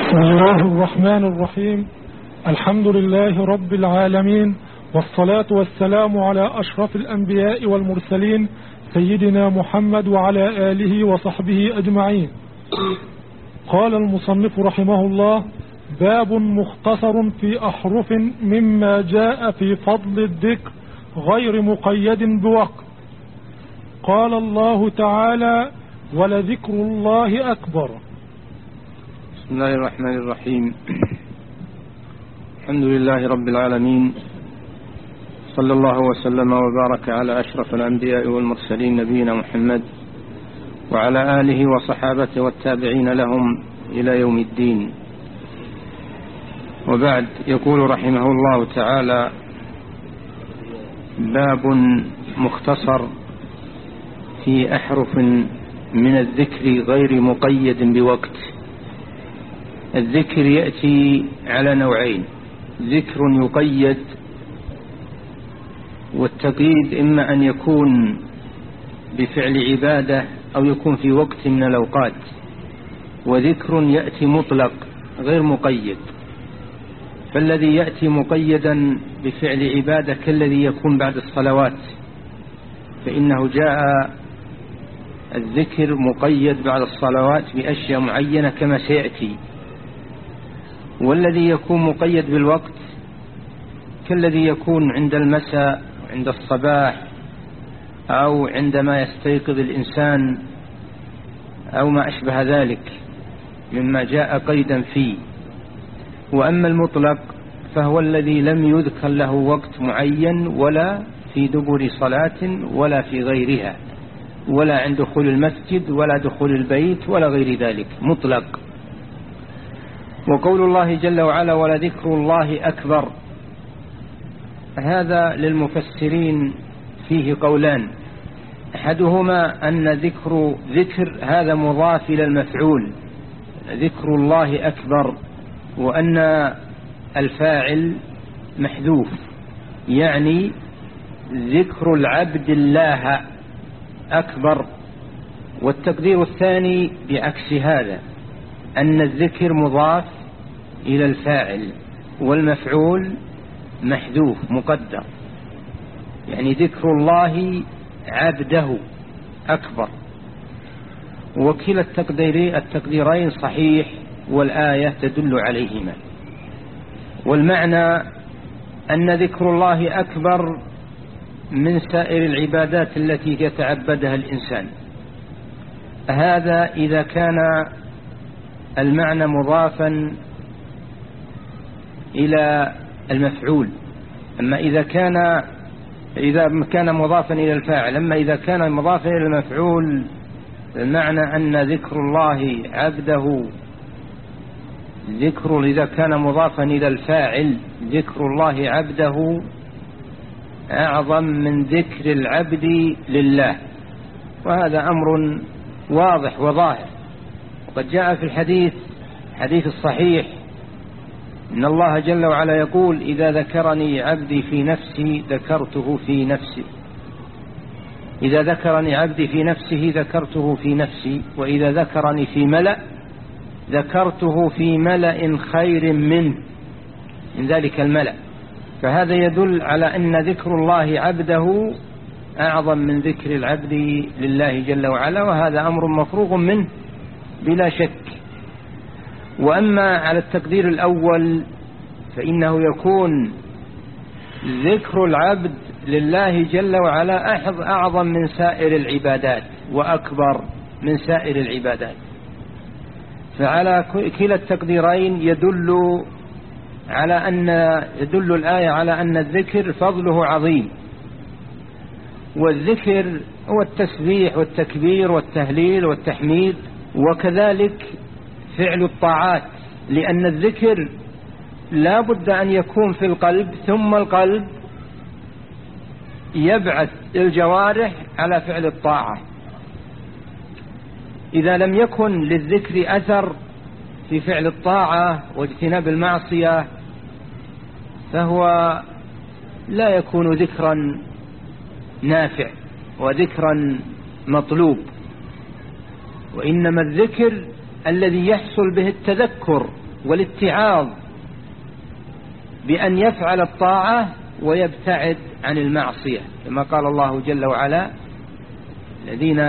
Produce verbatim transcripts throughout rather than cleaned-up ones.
بسم الله الرحمن الرحيم. الحمد لله رب العالمين، والصلاة والسلام على أشرف الأنبياء والمرسلين سيدنا محمد وعلى آله وصحبه أجمعين. قال المصنف رحمه الله: باب مختصر في أحرف مما جاء في فضل الذكر غير مقيد بوقت. قال الله تعالى: ولذكر الله أكبر. بسم الله الرحمن الرحيم. الحمد لله رب العالمين، صلى الله وسلم وبارك على أشرف الأنبياء والمرسلين نبينا محمد وعلى آله وصحابته والتابعين لهم إلى يوم الدين. وبعد، يقول رحمه الله تعالى: باب مختصر في أحرف من الذكر غير مقيد بوقت. الذكر يأتي على نوعين: ذكر يقيد، والتقييد إما أن يكون بفعل عبادة أو يكون في وقت من الأوقات، وذكر يأتي مطلق غير مقيد. فالذي يأتي مقيدا بفعل عبادة كالذي يكون بعد الصلوات، فإنه جاء الذكر مقيد بعد الصلوات بأشياء معينة كما سيأتي. والذي يكون مقيد بالوقت كالذي يكون عند المساء، عند الصباح، أو عندما يستيقظ الإنسان، أو ما أشبه ذلك مما جاء قيدا فيه. وأما المطلق فهو الذي لم يذكر له وقت معين، ولا في دبر صلاة ولا في غيرها، ولا عند دخول المسجد ولا دخول البيت ولا غير ذلك، مطلق. وقول الله جل وعلا: ولذكر الله أكبر، هذا للمفسرين فيه قولان: أحدهما أن ذكر ذكر هذا مضاف إلى المفعول، ذكر الله أكبر، وأن الفاعل محذوف، يعني ذكر العبد الله أكبر. والتقدير الثاني بعكس هذا، أن الذكر مضاف إلى الفاعل والمفعول محذوف مقدر، يعني ذكر الله عبده أكبر. وكلا التقديرين صحيح، والآية تدل عليهما. والمعنى أن ذكر الله أكبر من سائر العبادات التي يتعبدها الإنسان. هذا إذا كان المعنى مضافا إلى المفعول. أما إذا كان إذا كان مضافا إلى الفاعل، أما إذا كان مضافا إلى المفعول، المعنى أن ذكر الله عبده ذكر إذا كان مضافا إلى الفاعل ذكر الله عبده أعظم من ذكر العبد لله. وهذا أمر واضح وظاهر، وقد جاء في الحديث حديث الصحيح: إن الله جل وعلا يقول: إذا ذكرني عبدي في نفسي ذكرته في نفسي، إذا ذكرني عبدي في نفسه ذكرته في نفسي، وإذا ذكرني في ملأ ذكرته في ملأ خير منه من ذلك الملأ. فهذا يدل على أن ذكر الله عبده أعظم من ذكر العبد لله جل وعلا، وهذا أمر مفروغ منه بلا شك. وأما على التقدير الأول فإنه يكون ذكر العبد لله جل وعلا أعظم من سائر العبادات وأكبر من سائر العبادات. فعلى كلا التقديرين يدل على أن يدل الآية على أن الذكر فضله عظيم. والذكر هو التسبيح والتكبير والتهليل والتحميد، وكذلك فعل الطاعات، لأن الذكر لا بد أن يكون في القلب، ثم القلب يبعث الجوارح على فعل الطاعة. إذا لم يكن للذكر أثر في فعل الطاعة واجتناب المعصية فهو لا يكون ذكرا نافع وذكرا مطلوب. وإنما الذكر الذي يحصل به التذكر والاتعاظ بأن يفعل الطاعة ويبتعد عن المعصية، كما قال الله جل وعلا: الذين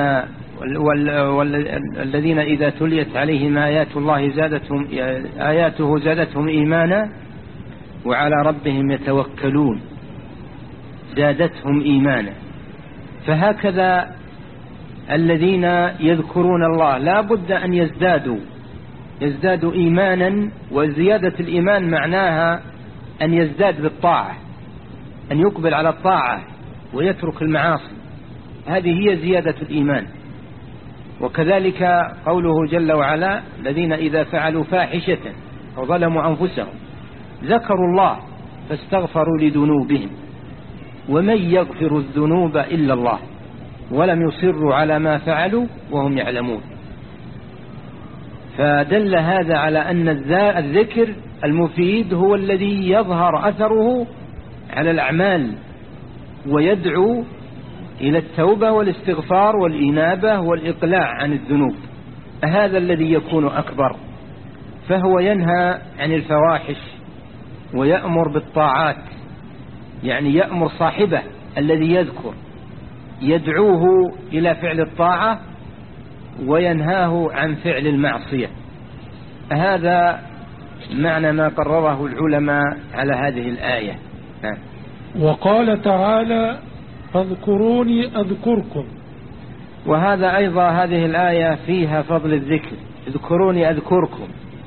والذين إذا تليت عليهم آيات الله زادتهم آياته زادتهم إيمانا وعلى ربهم يتوكلون زادتهم إيمانا. فهكذا الذين يذكرون الله لا بد أن يزدادوا يزدادوا إيمانا، وزيادة الإيمان معناها أن يزداد بالطاعة، أن يقبل على الطاعة ويترك المعاصي، هذه هي زيادة الإيمان. وكذلك قوله جل وعلا: الذين إذا فعلوا فاحشة أو ظلموا أنفسهم ذكروا الله فاستغفروا لذنوبهم ومن يغفر الذنوب إلا الله ولم يصروا على ما فعلوا وهم يعلمون. فدل هذا على أن الذكر المفيد هو الذي يظهر أثره على الأعمال ويدعو إلى التوبة والاستغفار والإنابة والإقلاع عن الذنوب، هذا الذي يكون أكبر. فهو ينهى عن الفواحش ويأمر بالطاعات، يعني يأمر صاحبه الذي يذكر يدعوه إلى فعل الطاعة وينهاه عن فعل المعصية. هذا معنى ما قرره العلماء على هذه الآية. وقال تعالى: فاذكروني أذكركم. وهذا أيضا هذه الآية فيها فضل الذكر، اذكروني أذكركم،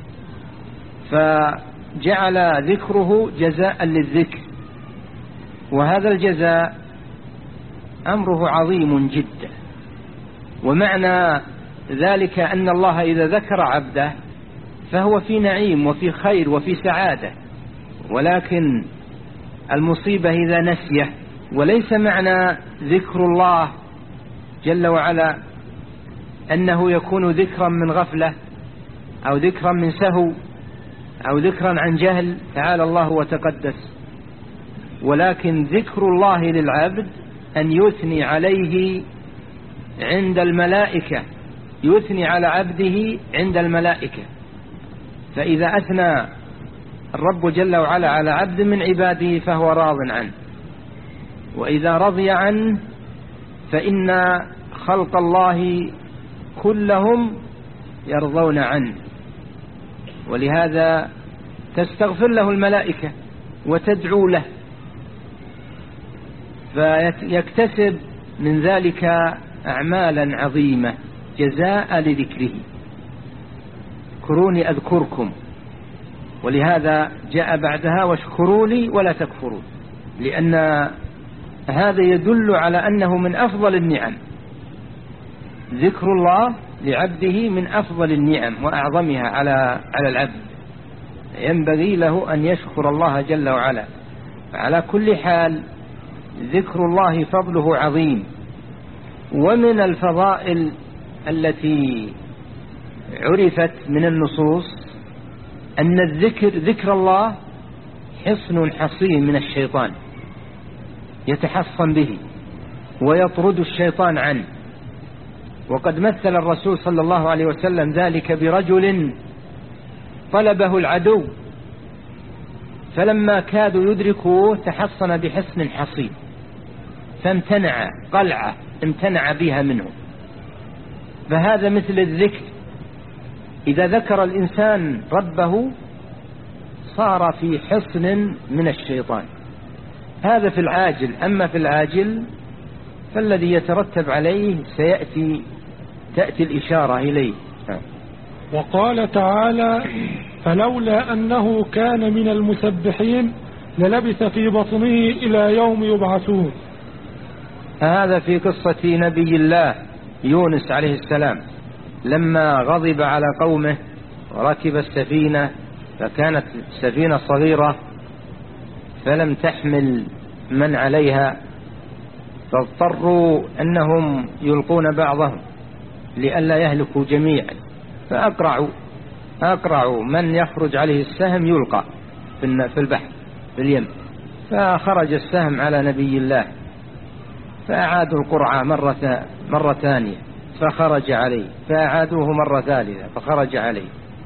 فجعل ذكره جزاء للذكر، وهذا الجزاء أمره عظيم جدا. ومعنى ذلك أن الله إذا ذكر عبده فهو في نعيم وفي خير وفي سعادة، ولكن المصيبة إذا نسيه. وليس معنى ذكر الله جل وعلا أنه يكون ذكرا من غفلة أو ذكرا من سهو أو ذكرا عن جهل، تعالى الله وتقدس، ولكن ذكر الله للعبد أن يثني عليه عند الملائكة، يثني على عبده عند الملائكة. فإذا أثنى الرب جل وعلا على عبد من عباده فهو راض عنه، وإذا رضي عنه فإن خلق الله كلهم يرضون عنه، ولهذا تستغفر له الملائكة وتدعو له، فيكتسب من ذلك أعمالا عظيمة جزاء لذكره. اذكروني أذكركم، ولهذا جاء بعدها: واشكروا لي ولا تكفرون، لأن هذا يدل على أنه من أفضل النعم. ذكر الله لعبده من أفضل النعم وأعظمها على على العبد، ينبغي له أن يشكر الله جل وعلا. على كل حال ذكر الله فضله عظيم. ومن الفضائل التي عرفت من النصوص أن الذكر ذكر الله حصن حصين من الشيطان، يتحصن به ويطرد الشيطان عنه. وقد مثل الرسول صلى الله عليه وسلم ذلك برجل طلبه العدو، فلما كادوا يدركوه تحصن بحصن حصين، فامتنع قلعة امتنع بها منه. فهذا مثل الذكر، إذا ذكر الإنسان ربه صار في حصن من الشيطان. هذا في العاجل. أما في العاجل فالذي يترتب عليه سيأتي تأتي الإشارة إليه. وقال تعالى: فلولا أنه كان من المسبحين للبث في بطنه إلى يوم يبعثون. هذا في قصة نبي الله يونس عليه السلام، لما غضب على قومه وركب السفينة، فكانت سفينة صغيرة فلم تحمل من عليها، فاضطروا أنهم يلقون بعضهم لئلا يهلكوا جميعا، فأقرعوا أقرعوا من يخرج عليه السهم يلقى في البحر في اليم، فخرج السهم على نبي الله، فأعادوا القرعة مرة, مرة ثانية فخرج عليه، فأعادوه مرة ثالثة فخرج عليه،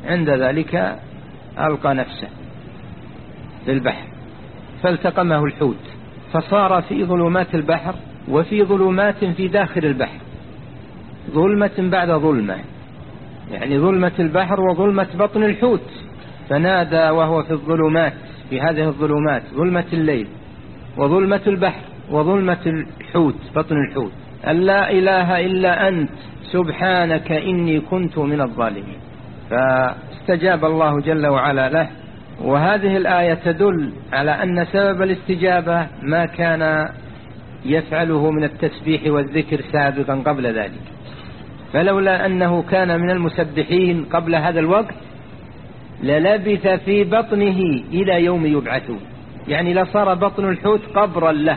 عند ذلك ألقى نفسه في البحر فالتقمه الحوت فصار في ظلمات البحر وفي ظلمات في داخل البحر، ظلمة بعد ظلمة، يعني ظلمة البحر وظلمة بطن الحوت. فنادى وهو في الظلمات، في هذه الظلمات، ظلمة الليل وظلمة البحر وظلمة الحوت بطن الحوت، أن لا إله إلا أنت سبحانك إني كنت من الظالمين. فاستجاب الله جل وعلا له. وهذه الآية تدل على أن سبب الاستجابة ما كان يفعله من التسبيح والذكر سابقا قبل ذلك، فلولا أنه كان من المسبحين قبل هذا الوقت للبث في بطنه إلى يوم يبعثون، يعني لصار بطن الحوت قبرا له،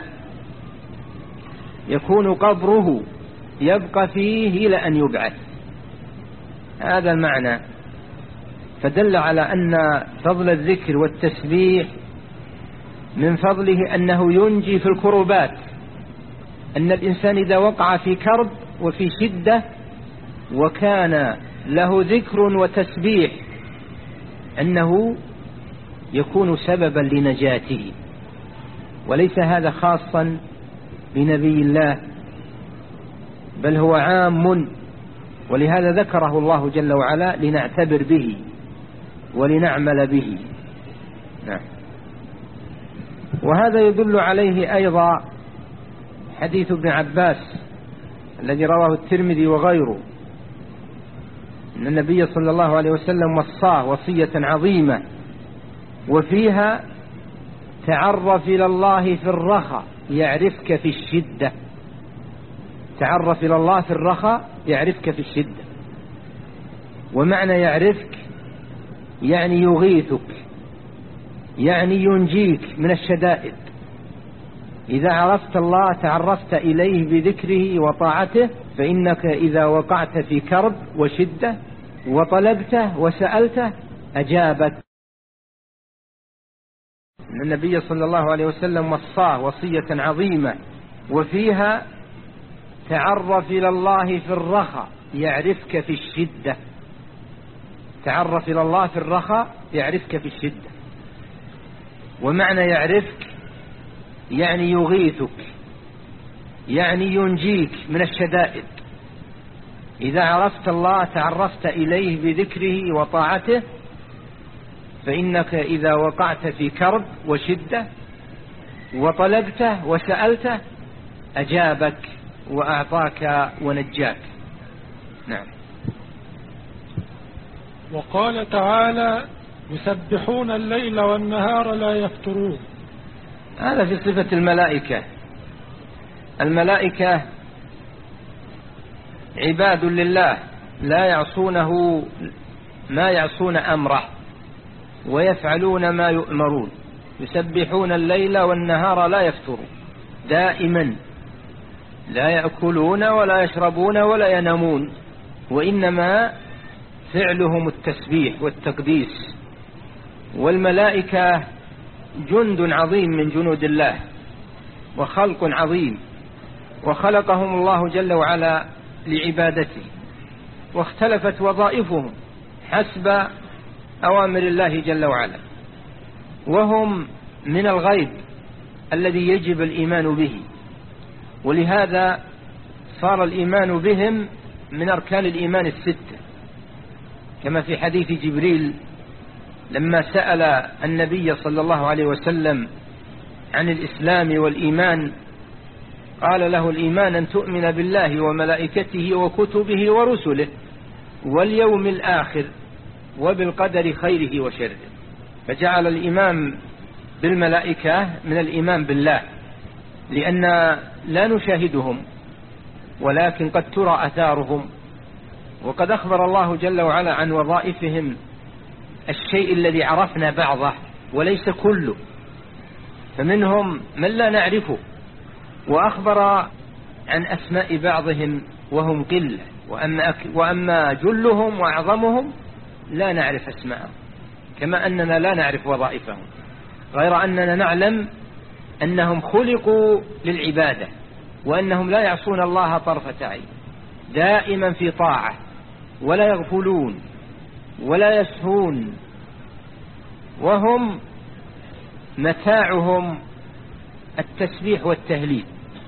يكون قبره يبقى فيه إلى أن يبعث. هذا المعنى. فدل على أن فضل الذكر والتسبيح من فضله أنه ينجي في الكربات، أن الإنسان إذا وقع في كرب وفي شدة وكان له ذكر وتسبيح أنه يكون سببا لنجاته. وليس هذا خاصا بنبي الله بل هو عام، ولهذا ذكره الله جل وعلا لنعتبر به ولنعمل به. نعم. وهذا يدل عليه أيضا حديث ابن عباس الذي رواه الترمذي وغيره، أن النبي صلى الله عليه وسلم وصاه وصية عظيمة وفيها تعرف إلى الله في الرخاء يعرفك في الشدة. تعرف إلى الله في الرخاء يعرفك في الشدة. ومعنى يعرفك يعني يغيثك، يعني ينجيك من الشدائد. إذا عرفت الله تعرفت إليه بذكره وطاعته، فإنك إذا وقعت في كرب وشدة وطلبته وسألته أجابك. النبي صلى الله عليه وسلم وصاه وصية عظيمة وفيها تعرف إلى الله في الرخاء يعرفك في الشدة. تعرف إلى الله في الرخاء يعرفك في الشدة. ومعنى يعرفك يعني يغيثك، يعني ينجيك من الشدائد. إذا عرفت الله تعرفت إليه بذكره وطاعته، فإنك إذا وقعت في كرب وشدة وطلبته وسألته أجابك وأعطاك ونجاك. نعم. وقال تعالى يسبحون الليل والنهار لا يفترون. هذا في صفة الملائكة. الملائكة عباد لله لا يعصونه ما يعصون أمره ويفعلون ما يؤمرون، يسبحون الليل والنهار لا يفترون، دائما لا يأكلون ولا يشربون ولا ينامون، وإنما فعلهم التسبيح والتقديس. والملائكة جند عظيم من جنود الله وخلق عظيم، وخلقهم الله جل وعلا لعبادته، واختلفت وظائفهم حسب أوامر الله جل وعلا، وهم من الغيب الذي يجب الإيمان به. ولهذا صار الإيمان بهم من أركان الإيمان الستة، كما في حديث جبريل لما سأل النبي صلى الله عليه وسلم عن الإسلام والإيمان قال له الإيمان أن تؤمن بالله وملائكته وكتبه ورسله واليوم الآخر وبالقدر خيره وشره. فجعل الإيمان بالملائكة من الإيمان بالله، لأن لا نشاهدهم ولكن قد ترى أثارهم، وقد أخبر الله جل وعلا عن وظائفهم الشيء الذي عرفنا بعضه وليس كله، فمنهم من لا نعرفه، وأخبر عن أسماء بعضهم وهم قلة، وأما, وأما جلهم وأعظمهم لا نعرف أسماءهم، كما أننا لا نعرف وظائفهم، غير أننا نعلم أنهم خلقوا للعبادة، وأنهم لا يعصون الله طرفة عين، دائما في طاعة ولا يغفلون، ولا يسهون، وهم متاعهم التسبيح والتهليل.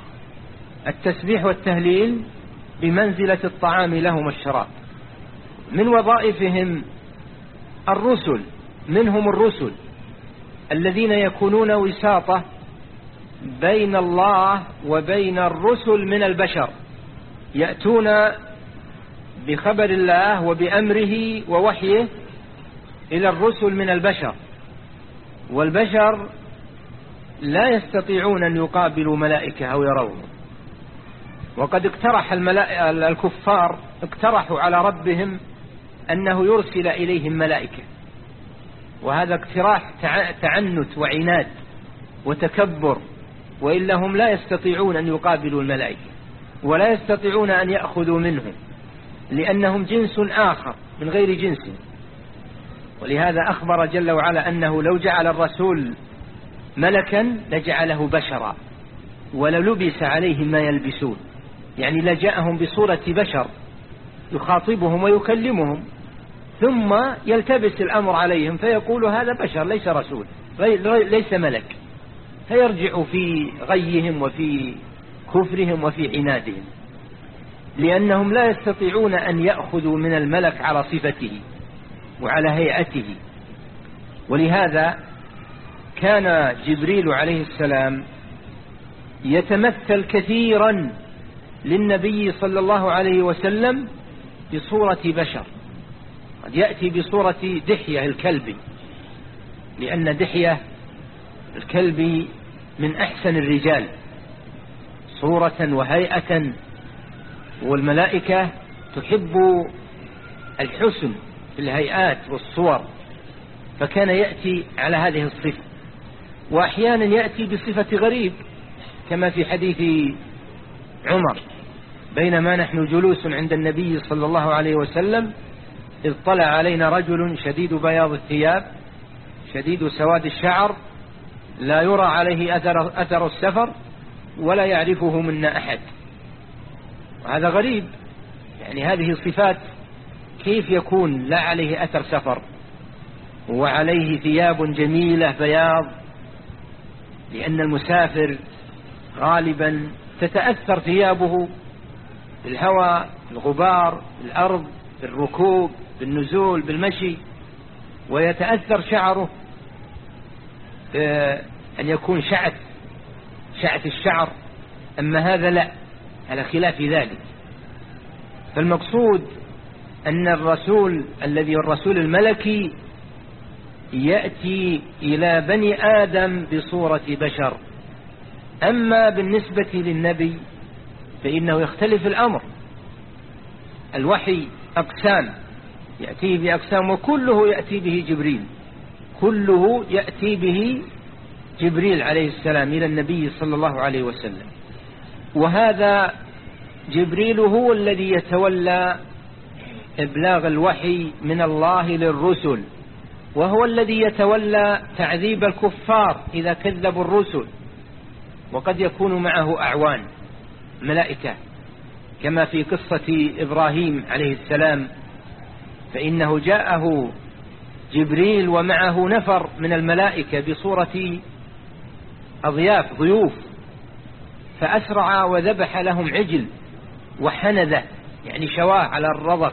التسبيح والتهليل بمنزلة الطعام لهم والشراب. من وظائفهم الرسل، منهم الرسل الذين يكونون وساطة بين الله وبين الرسل من البشر، يأتون بخبر الله وبأمره ووحيه إلى الرسل من البشر، والبشر لا يستطيعون أن يقابلوا ملائكة أو يرون. وقد اقترح الكفار اقترحوا على ربهم أنه يرسل إليهم ملائكة، وهذا اقتراح تعنت وعناد وتكبر، وإلا هم لا يستطيعون أن يقابلوا الملائكة ولا يستطيعون أن يأخذوا منهم، لأنهم جنس آخر من غير جنسهم. ولهذا أخبر جل وعلا أنه لو جعل الرسول ملكا لجعله بشرا وللبس عليهم ما يلبسون، يعني لجاءهم بصورة بشر يخاطبهم ويكلمهم، ثم يلتبس الأمر عليهم فيقول هذا بشر ليس رسول ليس ملك، فيرجع في غيهم وفي كفرهم وفي عنادهم، لأنهم لا يستطيعون أن يأخذوا من الملك على صفته وعلى هيئته. ولهذا كان جبريل عليه السلام يتمثل كثيرا للنبي صلى الله عليه وسلم بصورة بشر، قد يأتي بصورة دحية الكلب، لأن دحية الكلب من أحسن الرجال صورة وهيئة، والملائكة تحب الحسن في الهيئات والصور، فكان يأتي على هذه الصفة. وأحيانا يأتي بصفة غريب كما في حديث عمر: بينما نحن جلوس عند النبي صلى الله عليه وسلم إذ طلع علينا رجل شديد بياض الثياب شديد سواد الشعر لا يرى عليه أثر, أثر السفر ولا يعرفه منا أحد. وهذا غريب، يعني هذه صفات كيف يكون لا عليه أثر سفر وعليه ثياب جميلة بياض؟ لأن المسافر غالبا تتأثر ثيابه بالهواء، بالغبار، بالأرض، بالركوب، بالنزول، بالمشي، ويتأثر شعره أن يكون شعث شعث الشعر، أما هذا لا، على خلاف ذلك. فالمقصود أن الرسول الذي الرسول الملكي يأتي إلى بني آدم بصورة بشر. أما بالنسبة للنبي فإنه يختلف الأمر، الوحي أقسام يأتيه بأقسام، وكله يأتي به جبريل، كله يأتي به جبريل عليه السلام إلى النبي صلى الله عليه وسلم. وهذا جبريل هو الذي يتولى إبلاغ الوحي من الله للرسل، وهو الذي يتولى تعذيب الكفار إذا كذبوا الرسل، وقد يكون معه أعوان ملائكة كما في قصة إبراهيم عليه السلام، فإنه جاءه جبريل ومعه نفر من الملائكة بصورة أضياف ضيوف، فأسرع وذبح لهم عجل وحنذه، يعني شواه على الرضف،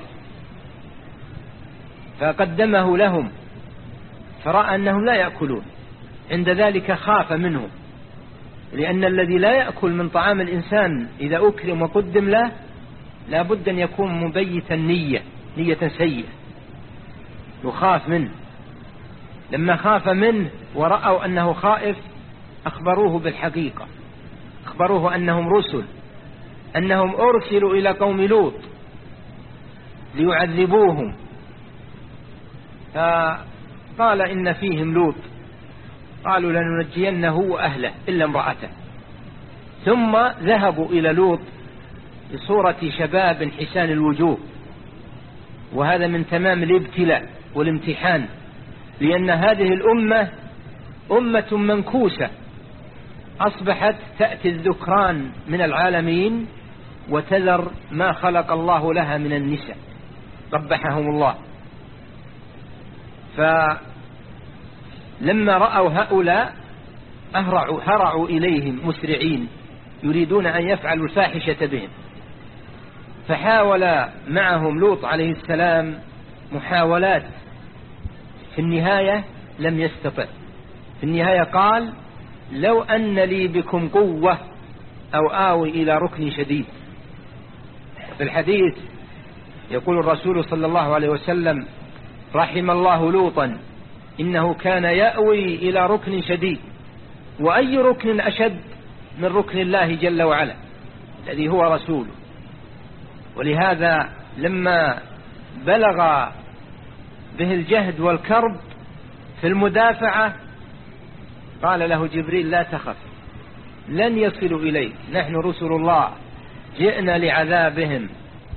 فقدمه لهم، فرأى أنهم لا يأكلون، عند ذلك خاف منهم، لأن الذي لا يأكل من طعام الإنسان إذا أكرم وقدم له لا بد أن يكون مبيتا نية نية سيئة، يخاف منه. لما خاف منه ورأوا أنه خائف أخبروه بالحقيقة، أخبروه أنهم رسل، أنهم أرسلوا إلى قوم لوط ليعذبوهم، فقال إن فيهم لوط، قالوا لننجينه وأهله إلا امرأته. ثم ذهبوا إلى لوط بصورة شباب حسان الوجوه، وهذا من تمام الابتلاء والامتحان، لأن هذه الأمة أمة منكوسة، أصبحت تأتي الذكران من العالمين وتذر ما خلق الله لها من النساء، قبحهم الله. فلما رأوا هؤلاء أهرعوا هرعوا إليهم مسرعين يريدون أن يفعلوا الفاحشة بهم، فحاول معهم لوط عليه السلام محاولات، في النهاية لم يستطع. في النهاية قال: لو أن لي بكم قوة أو آوي إلى ركن شديد. في الحديث يقول الرسول صلى الله عليه وسلم: رحم الله لوطا إنه كان يأوي إلى ركن شديد. وأي ركن أشد من ركن الله جل وعلا الذي هو رسوله. ولهذا لما بلغ به الجهد والكرب في المدافعة قال له جبريل: لا تخف، لن يصلوا إليك، نحن رسل الله جئنا لعذابهم.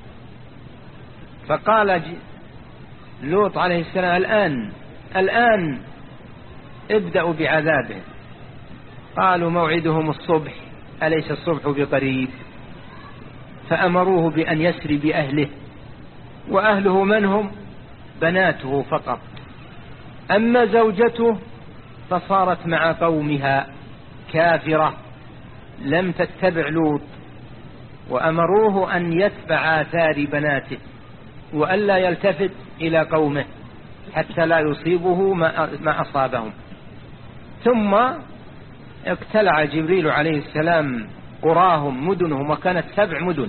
فقال لوط عليه السلام: الآن الآن ابدأوا بعذابهم. قالوا: موعدهم الصبح، أليس الصبح بقريب؟ فأمروه بأن يسري بأهله، وأهله من هم؟ بناته فقط. أما زوجته فصارت مع قومها كافرة لم تتبع لوط، وأمروه أن يتبع آثار بناته وألا يلتفت إلى قومه حتى لا يصيبه ما أصابهم. ثم اقتلع جبريل عليه السلام قراهم مدنهم، وكانت سبع مدن،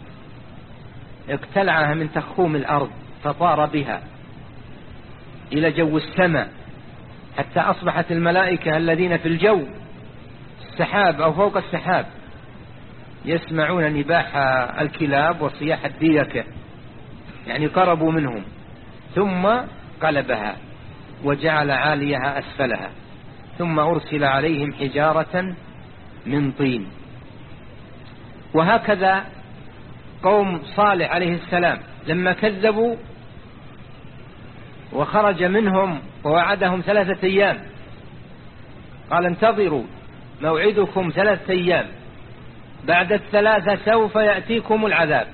اقتلعها من تخوم الأرض فطار بها إلى جو السماء، حتى أصبحت الملائكة الذين في الجو السحاب أو فوق السحاب يسمعون نباح الكلاب وصياح الديكة، يعني قربوا منهم. ثم قلبها وجعل عاليها أسفلها، ثم أرسل عليهم حجارة من طين. وهكذا قوم صالح عليه السلام لما كذبوا وخرج منهم ووعدهم ثلاثة أيام، قال: انتظروا موعدكم ثلاثة أيام، بعد الثلاثة سوف يأتيكم العذاب.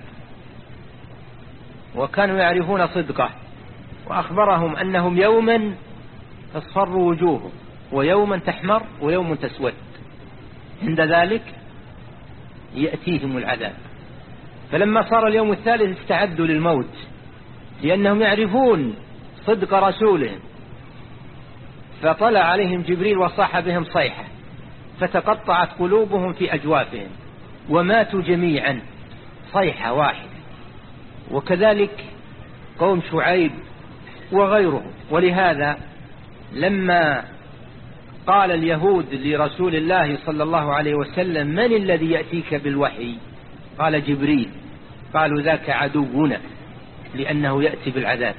وكانوا يعرفون صدقه، وأخبرهم أنهم يوما تصفر وجوههم ويوما تحمر ويوم تسود، عند ذلك يأتيهم العذاب. فلما صار اليوم الثالث استعدوا للموت، لأنهم يعرفون صدق رسولهم. فطلع عليهم جبريل وصاح بهم صيحة، فتقطعت قلوبهم في أجوافهم وماتوا جميعا، صيحة واحدة. وكذلك قوم شعيب وغيرهم. ولهذا لما قال اليهود لرسول الله صلى الله عليه وسلم: من الذي يأتيك بالوحي؟ قال: جبريل. قالوا: ذاك عدونا، لأنه يأتي بالعذاب.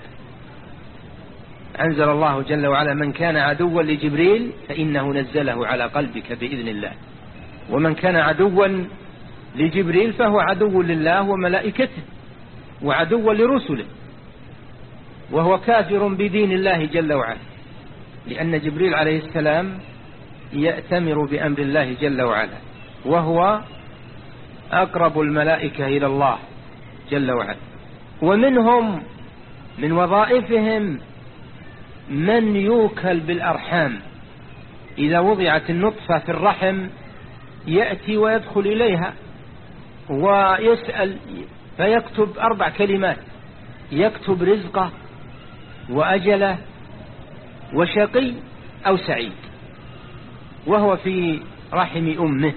أنزل الله جل وعلا: من كان عدوا لجبريل فإنه نزله على قلبك بإذن الله. ومن كان عدوا لجبريل فهو عدو لله وملائكته وعدو لرسله، وهو كافر بدين الله جل وعلا، لأن جبريل عليه السلام يأتمر بأمر الله جل وعلا، وهو أقرب الملائكة إلى الله جل وعلا. ومنهم من وظائفهم من يوكل بالأرحام، إذا وضعت النطفة في الرحم يأتي ويدخل إليها ويسأل فيكتب أربع كلمات: يكتب رزقه وأجله وشقي أو سعيد، وهو في رحم أمه.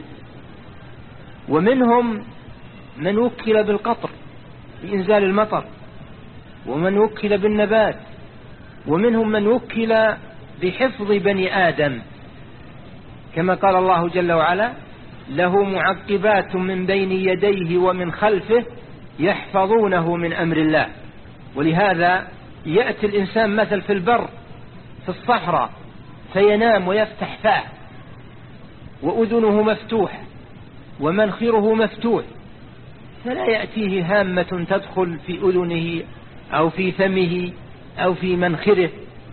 ومنهم من وكل بالقطر بإنزال المطر، ومن وكل بالنبات، ومنهم من وكل بحفظ بني آدم، كما قال الله جل وعلا: له معقبات من بين يديه ومن خلفه يحفظونه من أمر الله. ولهذا يأتي الإنسان مثل في البر في الصحراء فينام ويفتح فاه وأذنه مفتوحة ومنخره مفتوح، فلا يأتيه هامة تدخل في أذنه أو في فمه أو في منخره،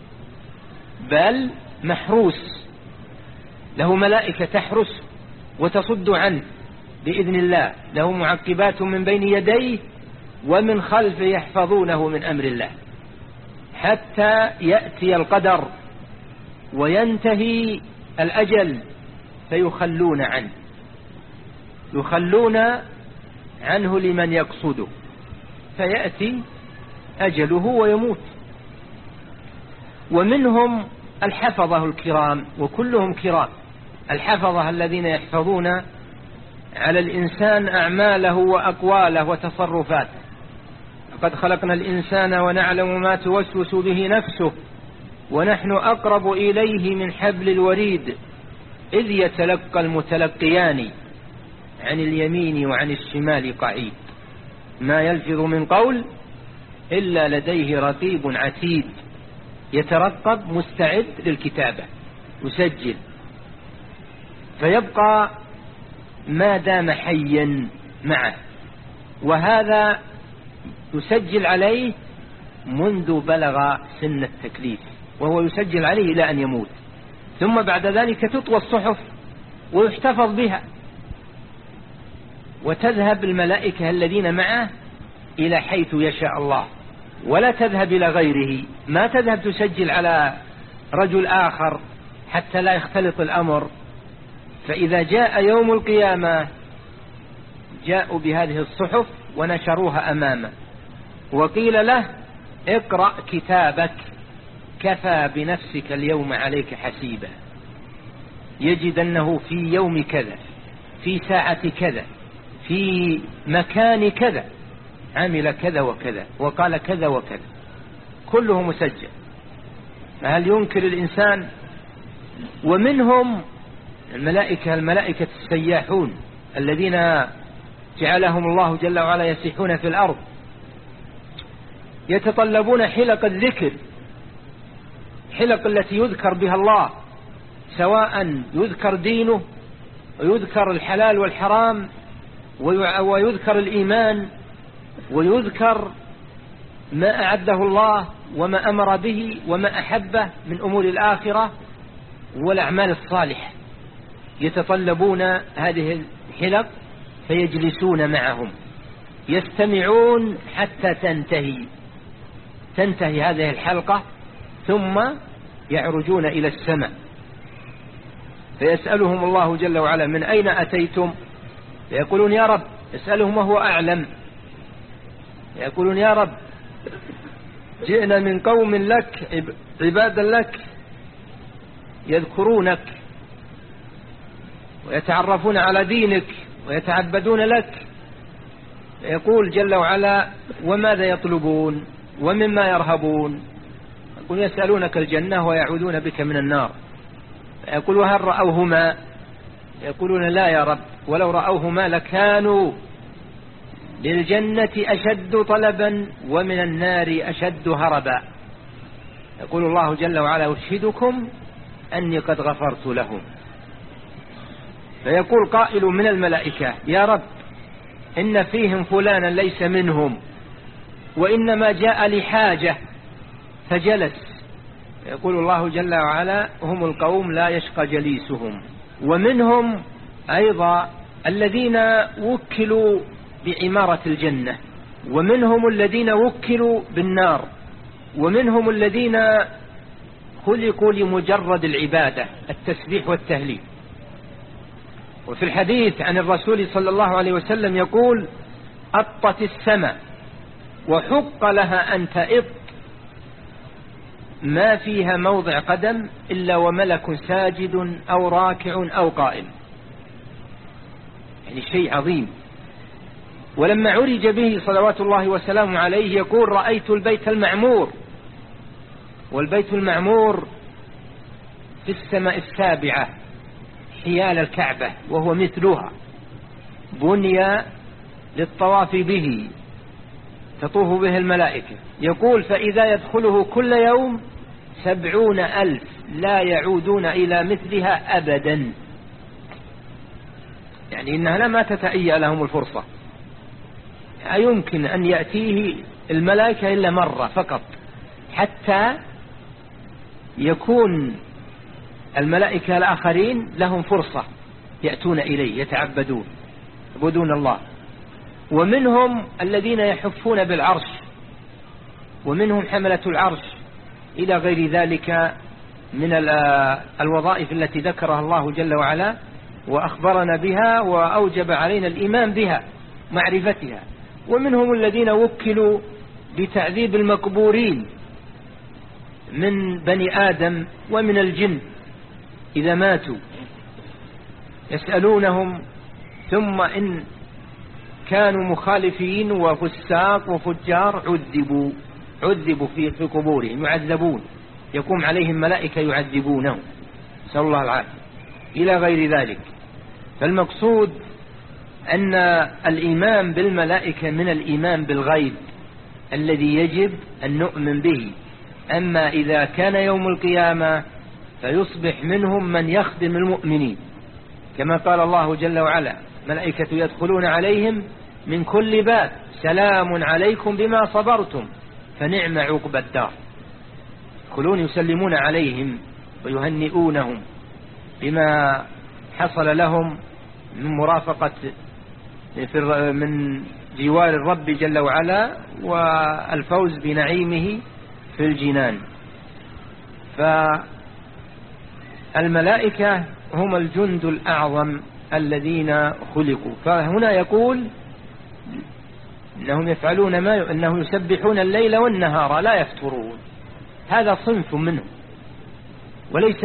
بل محروس، له ملائكة تحرس وتصد عنه بإذن الله. له معقبات من بين يديه ومن خلفه يحفظونه من أمر الله. حتى يأتي القدر وينتهي الأجل فيخلون عنه، يخلون عنه لمن يقصده، فيأتي أجله ويموت. ومنهم الحفظة الكرام، وكلهم كرام، الحفظة الذين يحفظون على الإنسان أعماله وأقواله وتصرفاته. لقد خلقنا الإنسان ونعلم ما توسوس به نفسه ونحن أقرب إليه من حبل الوريد إذ يتلقى المتلقيان عن اليمين وعن الشمال قعيد ما يلفظ من قول إلا لديه رقيب عتيد يترقب مستعد للكتابة يسجل، فيبقى ما دام حيا معه، وهذا يسجل عليه منذ بلغ سن التكليف، وهو يسجل عليه إلى أن يموت، ثم بعد ذلك تطوى الصحف ويحتفظ بها، وتذهب الملائكة الذين معه إلى حيث يشاء الله، ولا تذهب إلى غيره، ما تذهب تسجل على رجل آخر حتى لا يختلط الأمر. فإذا جاء يوم القيامة جاءوا بهذه الصحف ونشروها أمامه، وقيل له اقرأ كتابك كفى بنفسك اليوم عليك حسيبا، يجد أنه في يوم كذا في ساعة كذا في مكان كذا عمل كذا وكذا وقال كذا وكذا، كله مسجل. فهل ينكر الإنسان؟ ومنهم الملائكة الملائكة السياحون الذين جعلهم الله جل وعلا يسيحون في الأرض، يتطلبون حلق الذكر، حلق التي يذكر بها الله، سواء يذكر دينه ويذكر الحلال والحرام ويذكر الإيمان ويذكر ما أعده الله وما أمر به وما أحبه من أمور الآخرة والأعمال الصالحة، يتطلبون هذه الحلق فيجلسون معهم يستمعون حتى تنتهي تنتهي هذه الحلقة، ثم يعرجون إلى السماء فيسألهم الله جل وعلا من أين أتيتم؟ فيقولون يا رب، يسألهم وهو أعلم، يقولون يا رب جئنا من قوم لك عبادا لك يذكرونك ويتعرفون على دينك ويتعبدون لك. يقول جل وعلا وماذا يطلبون ومما يرهبون؟ يقول يسألونك الجنة ويعوذون بك من النار. يقول وهل رأوهما؟ يقولون لا يا رب، ولو رأوهما لكانوا للجنة أشد طلبا ومن النار أشد هربا. يقول الله جل وعلا أشهدكم أني قد غفرت لهم. فيقول قائل من الملائكة يا رب إن فيهم فلانا ليس منهم وإنما جاء لحاجة فجلس. يقول الله جل وعلا هم القوم لا يشقى جليسهم. ومنهم أيضا الذين وكلوا بعمارة الجنة، ومنهم الذين وكلوا بالنار، ومنهم الذين خلقوا لمجرد العبادة التسبيح والتهليل. وفي الحديث عن الرسول صلى الله عليه وسلم يقول أطت السماء وحق لها أن تئط ما فيها موضع قدم إلا وملك ساجد أو راكع أو قائم، يعني شيء عظيم. ولما عرج به صلوات الله وسلامه عليه يقول رأيت البيت المعمور، والبيت المعمور في السماء السابعة حيال الكعبة وهو مثلها، بني للطواف به تطوف به الملائكة. يقول فإذا يدخله كل يوم سبعون ألف لا يعودون إلى مثلها أبدا، يعني إنها لما تتأيأ لهم الفرصة، لا يمكن أن يأتيه الملائكة إلا مرة فقط، حتى يكون الملائكة الآخرين لهم فرصة يأتون إليه يتعبدون يعبدون الله. ومنهم الذين يحفون بالعرش، ومنهم حملة العرش إلى غير ذلك من الوظائف التي ذكرها الله جل وعلا وأخبرنا بها وأوجب علينا الإيمان بها معرفتها. ومنهم الذين وكلوا بتعذيب المقبورين من بني آدم ومن الجن إذا ماتوا، يسألونهم ثم إن كانوا مخالفين وفساق وفجار عذبوا عذبوا في في قبورهم، يعذبون، يقوم عليهم ملائكة يعذبونهم، نسأل الله العافية، إلى غير ذلك. فالمقصود أن الإيمان بالملائكة من الإيمان بالغيب الذي يجب أن نؤمن به. أما إذا كان يوم القيامة فيصبح منهم من يخدم المؤمنين، كما قال الله جل وعلا: ملائكة يدخلون عليهم من كل باب سلام عليكم بما صبرتم فنعم عقبى الدار. يدخلون يسلمون عليهم ويهنئونهم بما حصل لهم من مرافقة من جوار الرب جل وعلا والفوز بنعيمه في الجنان. فالملائكة هم الجند الأعظم الذين خلقوا. فهنا يقول إنهم يفعلون ما أنه يسبحون الليل والنهار لا يفترون، هذا صنف منهم، وليس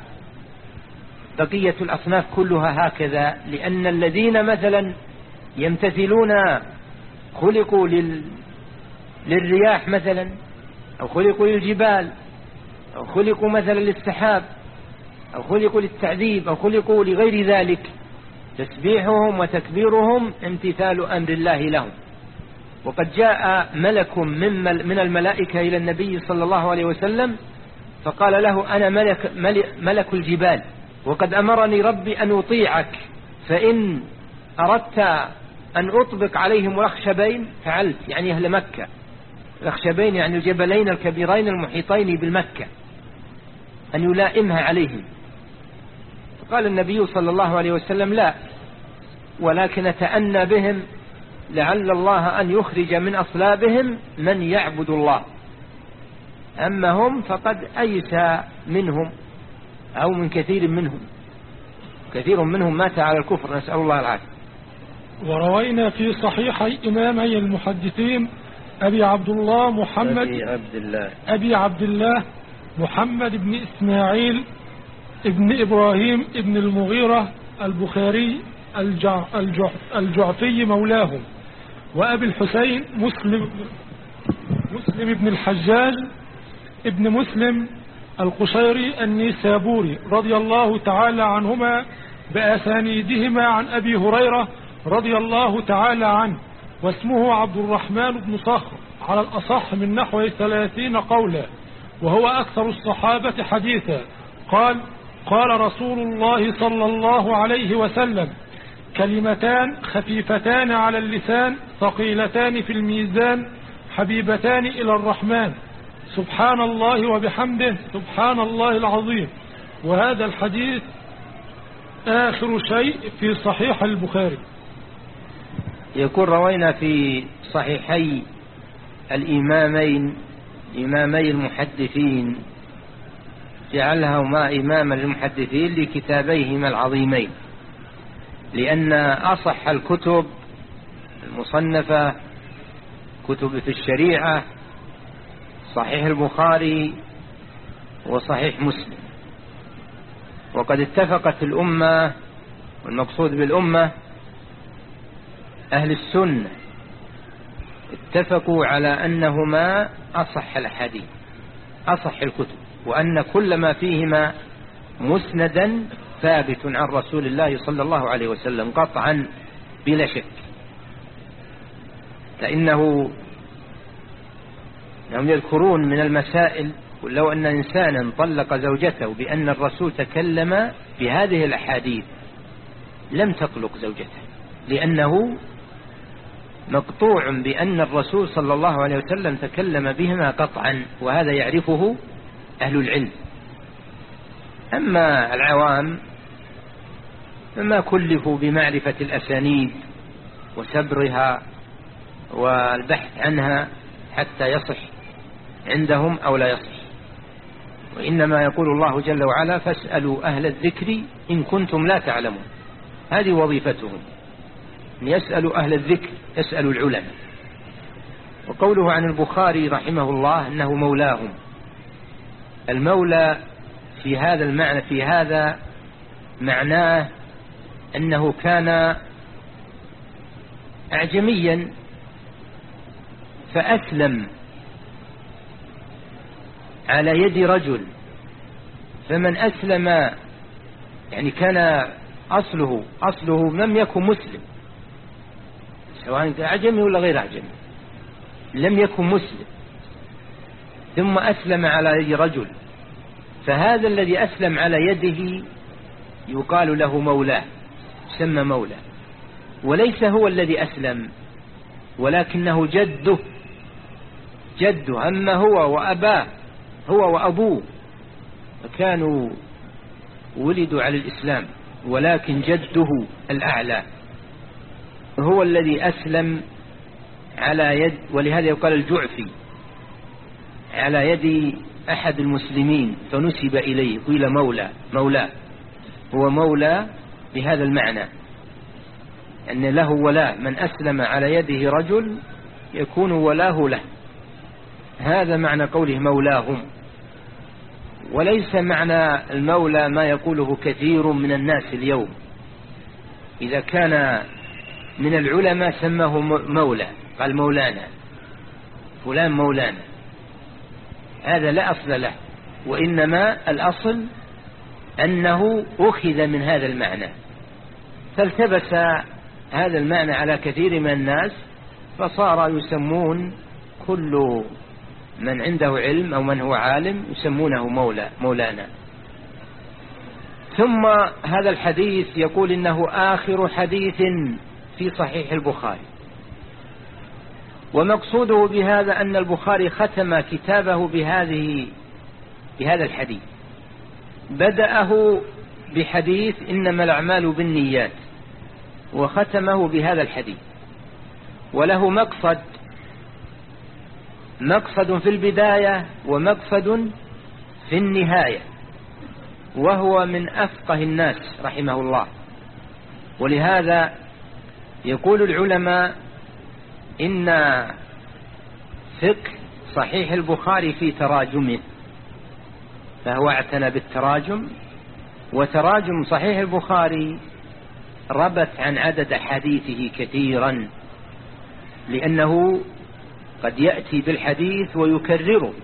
بقية الأصناف كلها هكذا. لأن الذين مثلا يمتثلون خلقوا لل... للرياح مثلا، أو خلقوا للجبال، أو خلقوا مثلا للسحاب، أو خلقوا للتعذيب، أو خلقوا لغير ذلك، تسبيحهم وتكبيرهم امتثال أمر الله لهم. وقد جاء ملك من, من الملائكة إلى النبي صلى الله عليه وسلم فقال له: أنا ملك, ملك الجبال، وقد أمرني ربي أن أطيعك، فإن أردت أن أطبق عليهم الأخشبين فعلت، يعني أهل مكة، الأخشبين يعني الجبلين الكبيرين المحيطين بالمكة، أن يلائمها عليهم. فقال النبي صلى الله عليه وسلم: لا، ولكن أتأنى بهم لعل الله أن يخرج من أصلابهم من يعبد الله. أما هم فقد أيس منهم أو من كثير منهم، كثير منهم مات على الكفر، نسأل الله العافية. وروينا في صحيحي إمامي المحدثين أبي عبد الله محمد أبي عبد الله أبي عبد الله محمد بن إسماعيل ابن إبراهيم ابن المغيرة البخاري الجع الجع الجعفي مولاهم، وأبي الحسين مسلم مسلم بن الحجاج ابن مسلم القشيري النيسابوري رضي الله تعالى عنهما بأسانيدهما عن أبي هريرة رضي الله تعالى عنه، واسمه عبد الرحمن بن صخر على الأصح من نحو ثلاثين قولا، وهو أكثر الصحابة حديثا. قال: قال رسول الله صلى الله عليه وسلم: كلمتان خفيفتان على اللسان ثقيلتان في الميزان حبيبتان إلى الرحمن، سبحان الله وبحمده سبحان الله العظيم. وهذا الحديث آخر شيء في صحيح البخاري. يقول: روينا في صحيحي الإمامين إمامي المحدثين، جعلهما إماما للمحدثين لكتابيهما العظيمين، لأن أصح الكتب المصنفة كتب في الشريعة صحيح البخاري وصحيح مسلم. وقد اتفقت الأمة، والمقصود بالأمة أهل السنة، اتفقوا على أنهما أصح الحديث أصح الكتب، وأن كل ما فيهما مسندا ثابت عن رسول الله صلى الله عليه وسلم قطعا بلا شك. فإنه هم يذكرون من المسائل: لو أن إنسانا طلق زوجته بأن الرسول تكلم بهذه الأحاديث لم تطلق زوجته، لأنه مقطوع بأن الرسول صلى الله عليه وسلم تكلم بهما قطعا، وهذا يعرفه أهل العلم. أما العوام فما كلفوا بمعرفة الأسانيد وسبرها والبحث عنها حتى يصح عندهم أو لا يصح. وإنما يقول الله جل وعلا فاسألوا أهل الذكر إن كنتم لا تعلمون. هذه وظيفتهم، يسألوا أهل الذكر، يسألوا العلماء. وقوله عن البخاري رحمه الله أنه مولاهم، المولى في هذا المعنى في هذا معناه أنه كان أعجميا فأسلم على يد رجل، فمن أسلم يعني كان أصله أصله لم يكن مسلم، سواء أعجمي ولا غير أعجمي، لم يكن مسلم، ثم أسلم على يد رجل، فهذا الذي أسلم على يده يقال له مولاه، سمى مولاه، وليس هو الذي أسلم ولكنه جده، جده، أما هو وأباه، هو وأبوه فكانوا ولدوا على الإسلام، ولكن جده الأعلى هو الذي أسلم على يد، ولهذا يقال الجعفي، على يد أحد المسلمين فنسب إليه، قيل مولى، مولى، هو مولى بهذا المعنى أن له ولاء، من أسلم على يده رجل يكون ولاه له، هذا معنى قوله مولاهم. وليس معنى المولى ما يقوله كثير من الناس اليوم، إذا كان من العلماء سماه مولى، قال مولانا فلان مولانا، هذا لا أصل له، وإنما الأصل أنه أخذ من هذا المعنى، فالتبس هذا المعنى على كثير من الناس، فصار يسمون كل من عنده علم أو من هو عالم يسمونه مولى، مولانا. ثم هذا الحديث يقول إنه آخر حديث في صحيح البخاري، ومقصوده بهذا أن البخاري ختم كتابه بهذه بهذا الحديث، بدأه بحديث إنما الأعمال بالنيات، وختمه بهذا الحديث، وله مقصد، مقصد في البداية ومقصد في النهاية، وهو من أفقه الناس رحمه الله. ولهذا يقول العلماء إن فقه صحيح البخاري في تراجمه، فهو اعتنى بالتراجم، وتراجم صحيح البخاري ربت عن عدد حديثه كثيرا، لأنه قد يأتي بالحديث ويكرره،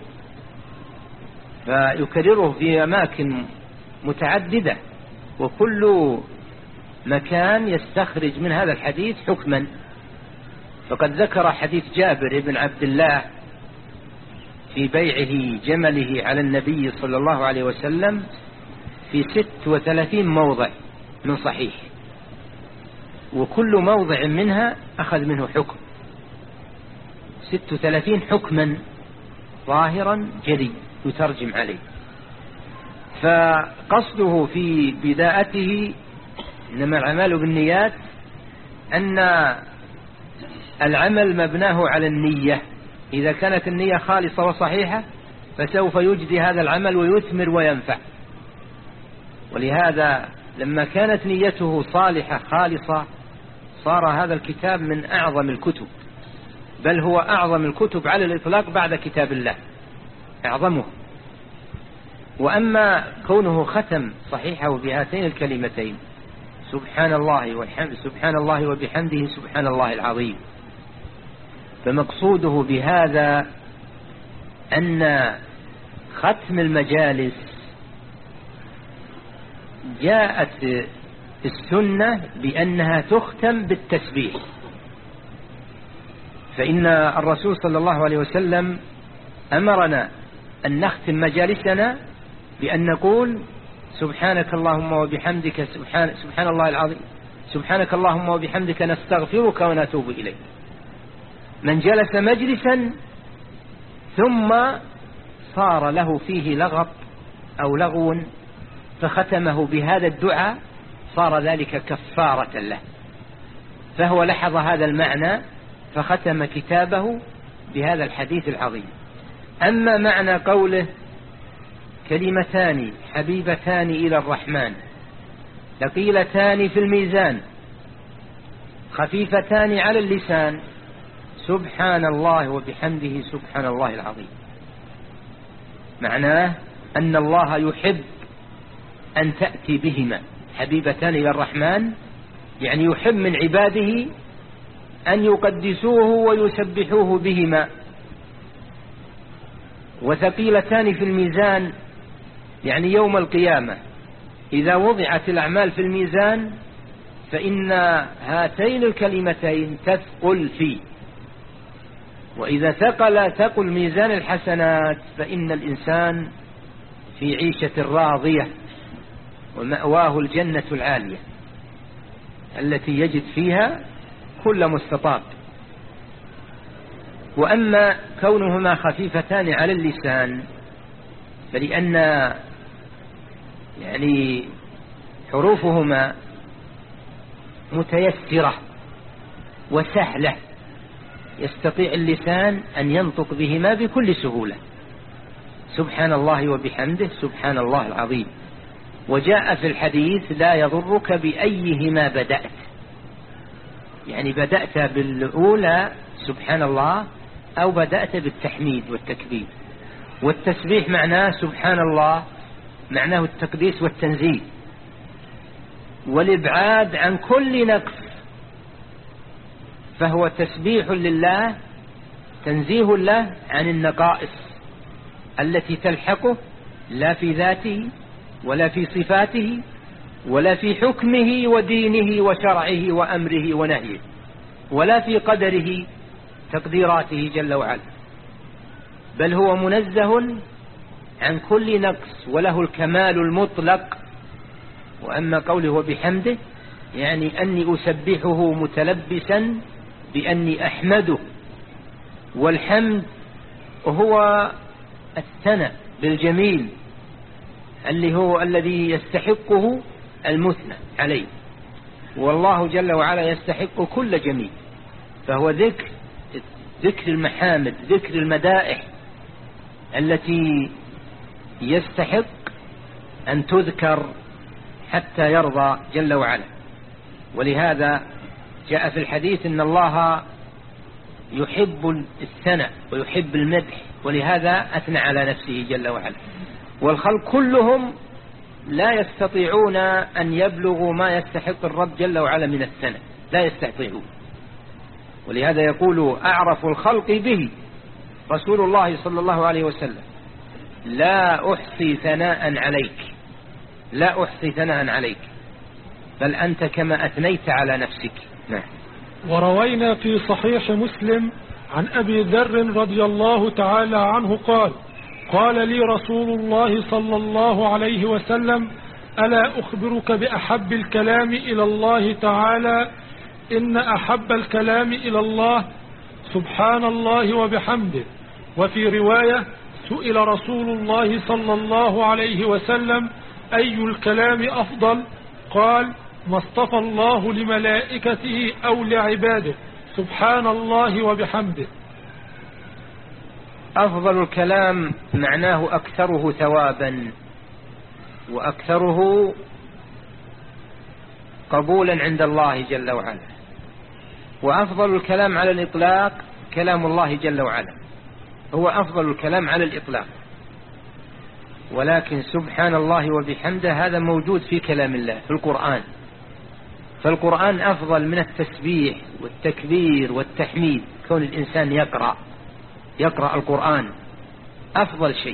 فيكرره في أماكن متعددة، وكل مكان يستخرج من هذا الحديث حكما. فقد ذكر حديث جابر بن عبد الله في بيعه جمله على النبي صلى الله عليه وسلم في ست وثلاثين موضع من صحيح، وكل موضع منها أخذ منه حكم، ست وثلاثين حكما ظاهرا جلي يترجم عليه. فقصده في بدايته إنما الأعمال بالنيات أن العمل مبناه على النية، إذا كانت النية خالصة وصحيحة فسوف يجدي هذا العمل ويثمر وينفع. ولهذا لما كانت نيته صالحة خالصة صار هذا الكتاب من أعظم الكتب، بل هو أعظم الكتب على الإطلاق بعد كتاب الله، أعظمه. وأما كونه ختم صحيحه بهاتين الكلمتين سبحان الله والحمد، سبحان الله وبحمده سبحان الله العظيم، فمقصوده بهذا أن ختم المجالس جاءت السنة بأنها تختم بالتسبيح، فإن الرسول صلى الله عليه وسلم أمرنا أن نختم مجالسنا بأن نقول سبحانك اللهم وبحمدك، سبحان, سبحان الله العظيم، سبحانك اللهم وبحمدك نستغفرك ونتوب إليك. من جلس مجلسا ثم صار له فيه لغط أو لغو فختمه بهذا الدعاء صار ذلك كفارة له، فهو لحظ هذا المعنى فختم كتابه بهذا الحديث العظيم. أما معنى قوله كلمتان حبيبتان إلى الرحمن ثقيلتان في الميزان خفيفتان على اللسان سبحان الله وبحمده سبحان الله العظيم. معناه أن الله يحب أن تأتي بهما حبيبتان إلى الرحمن، يعني يحب من عباده أن يقدسوه ويسبحوه بهما. وثقيلتان في الميزان يعني يوم القيامة إذا وضعت الأعمال في الميزان فإن هاتين الكلمتين تثقل فيه، وإذا ثقل ثقل ميزان الحسنات فإن الإنسان في عيشة راضية ومأواه الجنة العالية التي يجد فيها كل مستطاب. وأما كونهما خفيفتان على اللسان فلأن يعني حروفهما متيسرة وسهلة، يستطيع اللسان أن ينطق بهما بكل سهولة، سبحان الله وبحمده سبحان الله العظيم. وجاء في الحديث لا يضرك بأيهما بدأت، يعني بدأت بالأولى سبحان الله أو بدأت بالتحميد والتكبير. والتسبيح معناه سبحان الله معناه التقديس والتنزيه والإبعاد عن كل نقص، فهو تسبيح لله تنزيه له عن النقائص التي تلحقه لا في ذاته ولا في صفاته ولا في حكمه ودينه وشرعه وأمره ونهيه ولا في قدره تقديراته جل وعلا، بل هو منزه عن كل نقص وله الكمال المطلق. وأما قوله وبحمده يعني أني أسبحه متلبسا بأني أحمده، والحمد هو الثناء بالجميل اللي هو الذي يستحقه المثنى عليه، والله جل وعلا يستحق كل جميل، فهو ذكر ذكر المحامد ذكر المدائح التي يستحق أن تذكر حتى يرضى جل وعلا. ولهذا جاء في الحديث إن الله يحب الثناء ويحب المدح، ولهذا أثنى على نفسه جل وعلا. والخلق كلهم لا يستطيعون أن يبلغوا ما يستحق الرب جل وعلا من الثناء، لا يستطيعون. ولهذا يقول أعرف الخلق به رسول الله صلى الله عليه وسلم لا أحصي ثناء عليك لا أحصي ثناء عليك بل أنت كما أثنيت على نفسك. نعم. وروينا في صحيح مسلم عن أبي ذر رضي الله تعالى عنه قال قال لي رسول الله صلى الله عليه وسلم ألا أخبرك بأحب الكلام إلى الله تعالى إن أحب الكلام إلى الله سبحان الله وبحمده. وفي رواية سئل رسول الله صلى الله عليه وسلم أي الكلام أفضل؟ قال ما اصطفى الله لملائكته أو لعباده سبحان الله وبحمده. أفضل الكلام معناه أكثره ثوابا وأكثره قبولا عند الله جل وعلا. وأفضل الكلام على الإطلاق كلام الله جل وعلا، هو أفضل الكلام على الإطلاق. ولكن سبحان الله وبحمده هذا موجود في كلام الله في القرآن، فالقرآن أفضل من التسبيح والتكبير والتحميد. كون الإنسان يقرأ يقرأ القرآن أفضل شيء.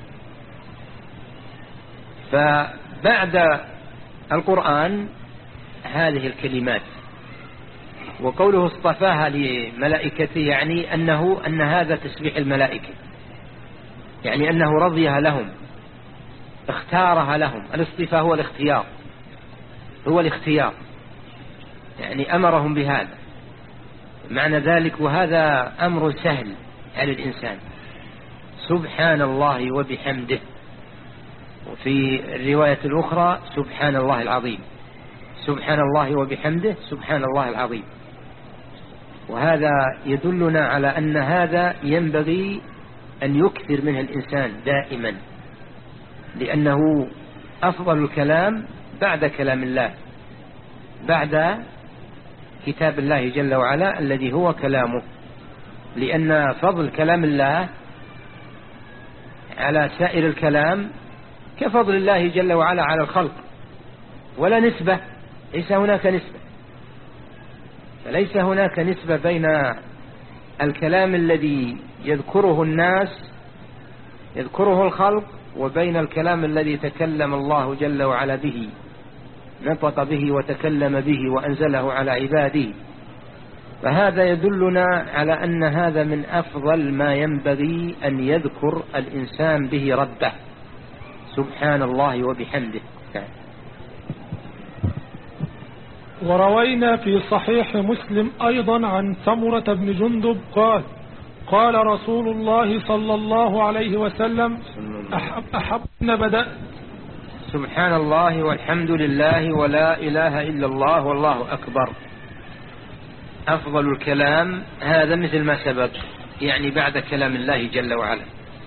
فبعد القرآن هذه الكلمات. وقوله اصطفاها لملائكته يعني أنه أن هذا تسبيح الملائكة، يعني أنه رضيها لهم اختارها لهم. الاصطفاء هو الاختيار هو الاختيار يعني أمرهم بهذا معنى ذلك. وهذا أمر سهل على الإنسان سبحان الله وبحمده. وفي الرواية الأخرى سبحان الله العظيم سبحان الله وبحمده سبحان الله العظيم. وهذا يدلنا على أن هذا ينبغي أن يكثر منه الإنسان دائما، لأنه أفضل الكلام بعد كلام الله، بعد كتاب الله جل وعلا الذي هو كلامه، لأن فضل كلام الله على سائر الكلام كفضل الله جل وعلا على الخلق، ولا نسبة، ليس هناك نسبة، فليس هناك نسبة بين الكلام الذي يذكره الناس يذكره الخلق وبين الكلام الذي تكلم الله جل وعلا به، نطق به وتكلم به وأنزله على عباده. فهذا يدلنا على أن هذا من أفضل ما ينبغي أن يذكر الإنسان به ربه سبحان الله وبحمده. وروينا في صحيح مسلم أيضا عن سمرة بن جندب قال قال رسول الله صلى الله عليه وسلم أحب, أحب أن بدأت. سبحان الله والحمد لله ولا إله إلا الله والله أكبر أفضل الكلام، هذا مثل ما سبق، يعني بعد كلام الله جل وعلا،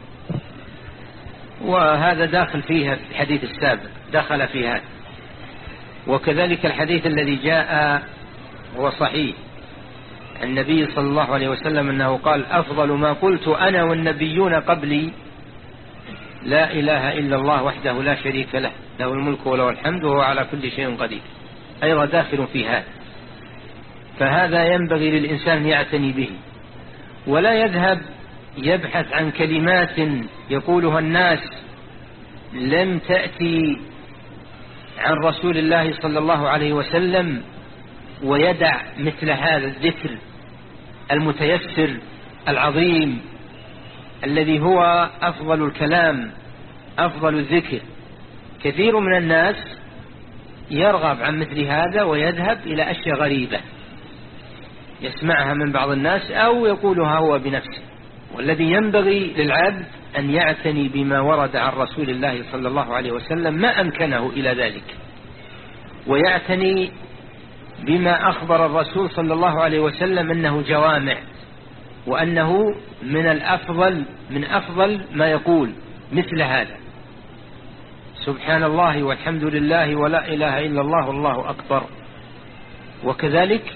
وهذا داخل فيها في الحديث السابق، دخل في هذا. وكذلك الحديث الذي جاء هو صحيح، النبي صلى الله عليه وسلم أنه قال أفضل ما قلت أنا والنبيون قبلي لا إله إلا الله وحده لا شريك له له الملك وله الحمد وهو على كل شيء قدير، أيضا داخل في هذا. فهذا ينبغي للإنسان أن يعتني به، ولا يذهب يبحث عن كلمات يقولها الناس لم تأتي عن رسول الله صلى الله عليه وسلم، ويدع مثل هذا الذكر المتيسر العظيم الذي هو أفضل الكلام أفضل الذكر. كثير من الناس يرغب عن مثل هذا ويذهب إلى أشياء غريبة يسمعها من بعض الناس أو يقولها هو بنفسه، والذي ينبغي للعبد أن يعتني بما ورد عن رسول الله صلى الله عليه وسلم ما أمكنه إلى ذلك، ويعتني بما أخبر الرسول صلى الله عليه وسلم أنه جوامع، وأنه من الأفضل من أفضل ما يقول مثل هذا سبحان الله والحمد لله ولا إله إلا الله والله أكبر. وكذلك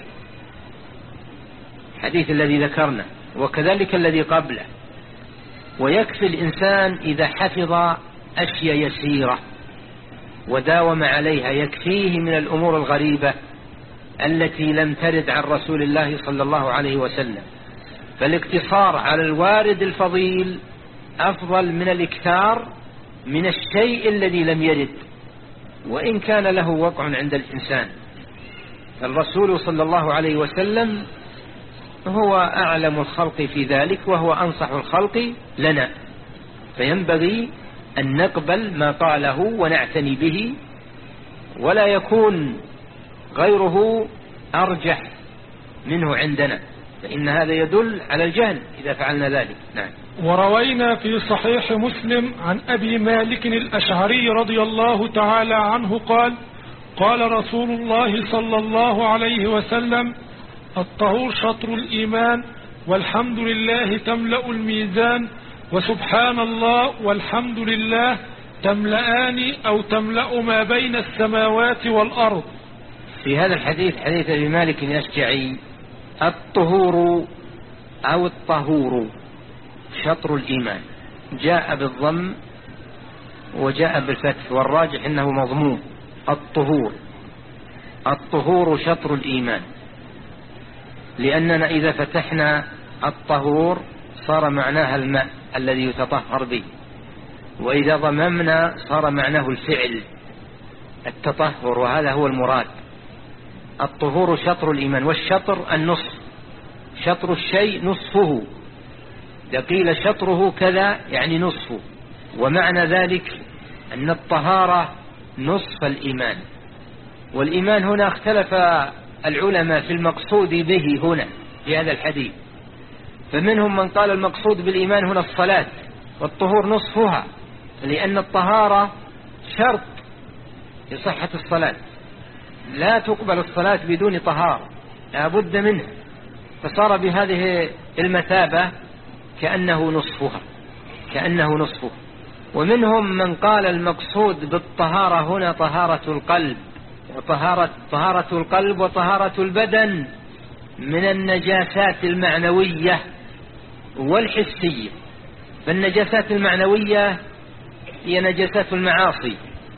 الحديث الذي ذكرنا، وكذلك الذي قبله. ويكفي الإنسان إذا حفظ أشياء يسيرة وداوم عليها، يكفيه من الأمور الغريبة التي لم ترد عن رسول الله صلى الله عليه وسلم. فالاقتصار على الوارد الفضيل أفضل من الإكثار من الشيء الذي لم يرد وإن كان له وقع عند الإنسان. الرسول صلى الله عليه وسلم هو أعلم الخلق في ذلك وهو أنصح الخلق لنا، فينبغي أن نقبل ما قاله ونعتني به، ولا يكون غيره أرجح منه عندنا، فإن هذا يدل على الجهل إذا فعلنا ذلك. نعم. وروينا في صحيح مسلم عن أبي مالك الأشعري رضي الله تعالى عنه قال قال رسول الله صلى الله عليه وسلم الطهور شطر الإيمان والحمد لله تملأ الميزان وسبحان الله والحمد لله تملأان أو تملأ ما بين السماوات والأرض. في هذا الحديث حديث أبي مالك الأشجعي الطهور أو الطهور شطر الإيمان، جاء بالضم وجاء بالفتح، والراجح أنه مضموم. الطهور الطهور شطر الإيمان، لأننا إذا فتحنا الطهور صار معناها الماء الذي يتطهر به، وإذا ضممنا صار معناه الفعل التطهر، وهذا هو المراد. الطهور شطر الإيمان، والشطر النصف، شطر الشيء نصفه، إذا قيل شطره كذا يعني نصفه، ومعنى ذلك أن الطهارة نصف الإيمان. والإيمان هنا اختلف العلماء في المقصود به هنا في هذا الحديث، فمنهم من قال المقصود بالإيمان هنا الصلاة والطهور نصفها، لأن الطهارة شرط لصحة الصلاة، لا تقبل الصلاة بدون طهارة، لا بد منها، فصار بهذه المثابة كأنه نصفها كأنه نصفه ومنهم من قال المقصود بالطهارة هنا طهارة القلب، وطهارة طهارة القلب وطهارة البدن من النجاسات المعنوية والحسية. فالنجاسات المعنوية هي نجاسات المعاصي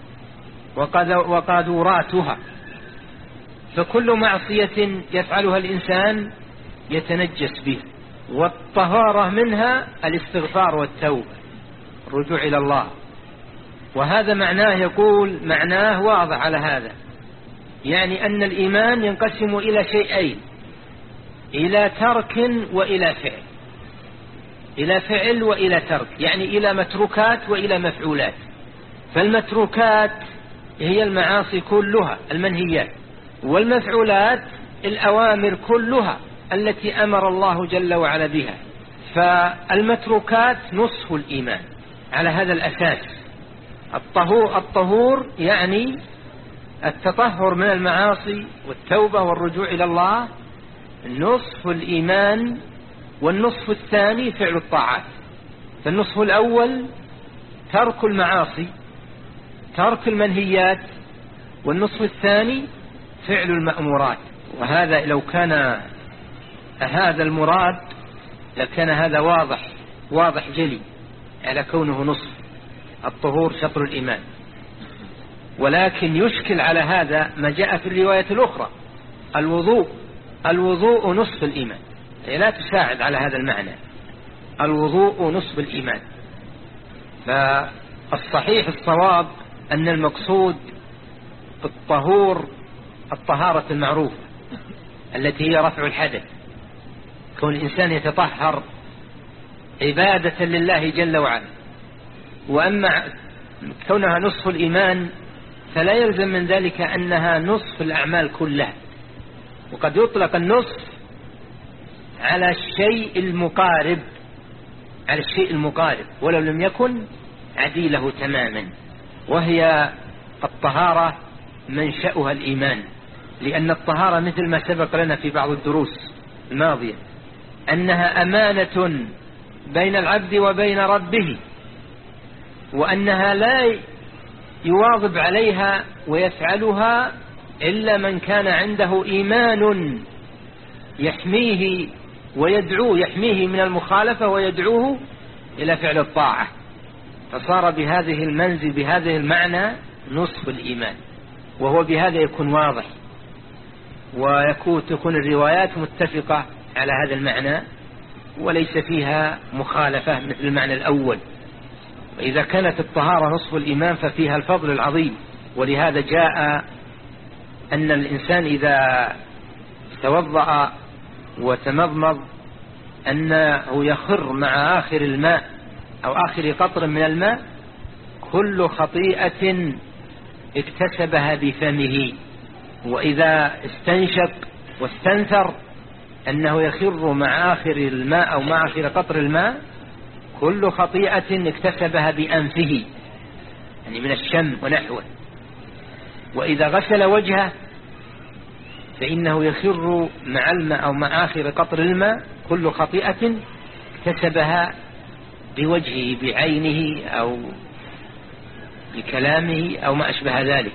وقاذوراتها، فكل معصية يفعلها الإنسان يتنجس بها، والطهارة منها الاستغفار والتوبة، الرجوع إلى الله. وهذا معناه، يقول معناه واضح على هذا، يعني أن الإيمان ينقسم إلى شيئين، إلى ترك وإلى فعل، إلى فعل وإلى ترك، يعني إلى متروكات وإلى مفعولات. فالمتروكات هي المعاصي كلها المنهيات، والمفعولات الأوامر كلها التي أمر الله جل وعلا بها. فالمتروكات نصف الإيمان على هذا الأساس. الطهور, الطهور يعني التطهر من المعاصي والتوبة والرجوع إلى الله نصف الإيمان، والنصف الثاني فعل الطاعات. فالنصف الأول ترك المعاصي، ترك المنهيات، والنصف الثاني فعل المأمورات. وهذا لو كان هذا المراد لكان هذا واضح واضح جلي على كونه نصف الطهور شطر الإيمان. ولكن يشكل على هذا ما جاء في الرواية الأخرى، الوضوء الوضوء نصف الإيمان، لا تساعد على هذا المعنى، الوضوء نصف الإيمان. فالصحيح الصواب أن المقصود بالطهور الطهارة المعروفة التي هي رفع الحدث، كون الإنسان يتطهر عبادة لله جل وعلا. وأما كونها نصف الإيمان فلا يلزم من ذلك أنها نصف الأعمال كلها، وقد يطلق النصف على الشيء المقارب، على الشيء المقارب ولو لم يكن عديله تماما. وهي الطهارة منشأها الإيمان، لأن الطهارة مثل ما سبق لنا في بعض الدروس الماضية أنها أمانة بين العبد وبين ربه، وأنها لا يواظب عليها ويفعلها إلا من كان عنده إيمان يحميه ويدعوه، يحميه من المخالفة ويدعوه إلى فعل الطاعة. فصار بهذه المنزل بهذه المعنى نصف الإيمان، وهو بهذا يكون واضح، ويكون تكون الروايات متفقة على هذا المعنى وليس فيها مخالفة مثل المعنى الأول. وإذا كانت الطهارة نصف الإيمان ففيها الفضل العظيم. ولهذا جاء أن الإنسان إذا توضأ وتمضمض أنه يخر مع آخر الماء أو آخر قطر من الماء كل خطيئة اكتسبها بفمه. وإذا استنشق واستنثر أنه يخر مع آخر الماء أو مع آخر قطر الماء كل خطيئة اكتسبها بأنفه، يعني من الشم ونحوه. وإذا غسل وجهه فإنه يخر مع الماء أو مع آخر قطر الماء كل خطيئة اكتسبها بوجهه بعينه أو بكلامه أو ما أشبه ذلك.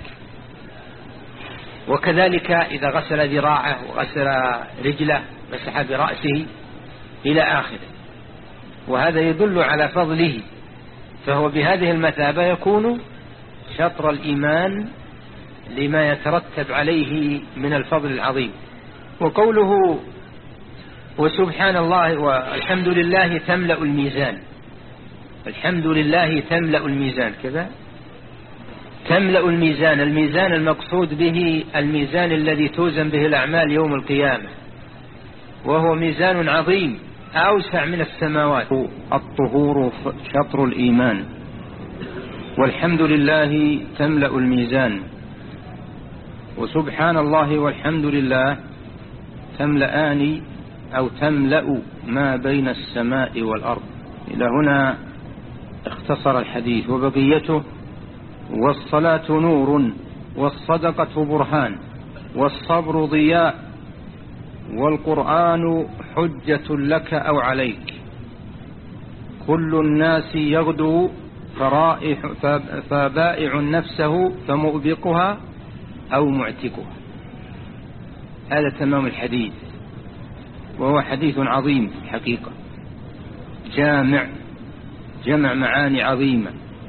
وكذلك إذا غسل ذراعه وغسل رجله مسح برأسه إلى آخره. وهذا يدل على فضله، فهو بهذه المثابة يكون شطر الإيمان لما يترتب عليه من الفضل العظيم. وقوله وسبحان الله والحمد لله تملأ الميزان، الحمد لله تملأ الميزان كذا، تملأ الميزان. الميزان المقصود به الميزان الذي توزن به الأعمال يوم القيامة، وهو ميزان عظيم أوسع من السماوات. الطهور شطر الإيمان، والحمد لله تملأ الميزان، وسبحان الله والحمد لله تملأان أو تملأ ما بين السماء والأرض. إلى هنا اختصر الحديث. وبقيته والصلاة نور، والصدقة برهان، والصبر ضياء، والقرآن حجة لك أو عليك. كل الناس يغدو فرائح فبائع نفسه فمؤبقها أو معتقها. هذا تمام الحديث، وهو حديث عظيم في الحقيقة، جامع جمع معاني عظيمة.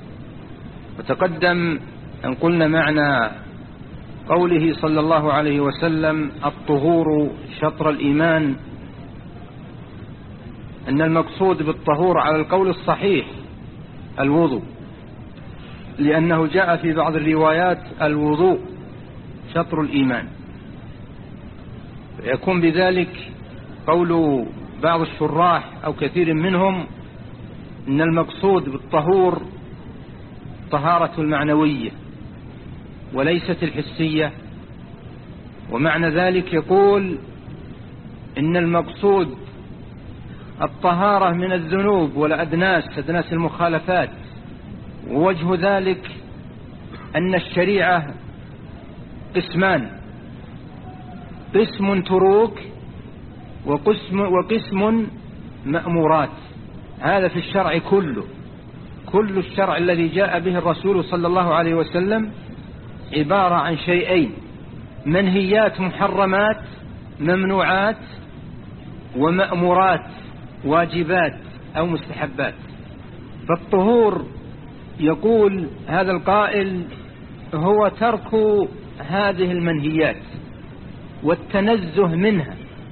وتقدم أن قلنا معنى قوله صلى الله عليه وسلم الطهور شطر الإيمان، أن المقصود بالطهور على القول الصحيح الوضوء، لأنه جاء في بعض الروايات الوضوء شطر الإيمان، يكون بذلك قول بعض الشراح أو كثير منهم أن المقصود بالطهور طهارة المعنوية وليست الحسية. ومعنى ذلك يقول إن المقصود الطهارة من الذنوب والأدناس، أدناس المخالفات. ووجه ذلك أن الشريعة قسمان، قسم تروك وقسم, وقسم مأمورات. هذا في الشرع كله، كل الشرع الذي جاء به الرسول صلى الله عليه وسلم عبارة عن شيئين: منهيات محرمات ممنوعات، ومأمورات واجبات أو مستحبات. فالطهور يقول هذا القائل هو ترك هذه المنهيات والتنزه منها،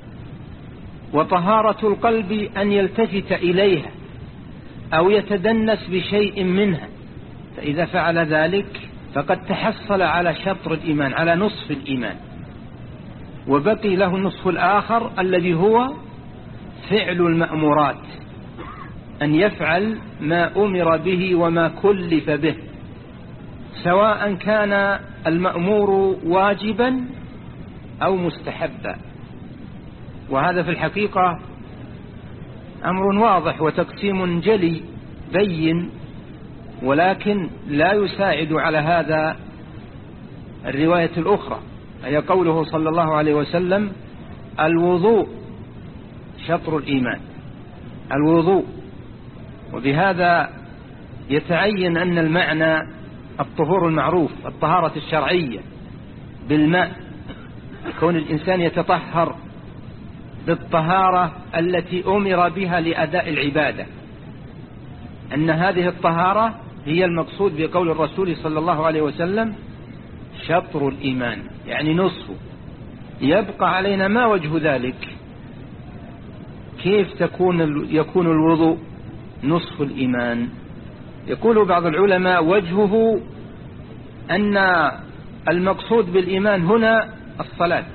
وطهارة القلب أن يلتفت إليها أو يتدنس بشيء منها، فإذا فعل ذلك فقد تحصل على شطر الإيمان، على نصف الإيمان، وبقي له النصف الآخر الذي هو فعل المأمورات، أن يفعل ما أمر به وما كلف به، سواء كان المأمور واجبا أو مستحبا. وهذا في الحقيقة أمر واضح وتقسيم جلي بين، ولكن لا يساعد على هذا الرواية الأخرى، هي قوله صلى الله عليه وسلم الوضوء شطر الإيمان، الوضوء. وبهذا يتعين أن المعنى الطهور المعروف، الطهارة الشرعية بالماء، كون الإنسان يتطهر بالطهارة التي أمر بها لأداء العبادة، أن هذه الطهارة هي المقصود بقول الرسول صلى الله عليه وسلم شطر الإيمان، يعني نصفه. يبقى علينا ما وجه ذلك، كيف تكون يكون الوضوء نصف الإيمان؟ يقول بعض العلماء وجهه أن المقصود بالإيمان هنا الصلاة،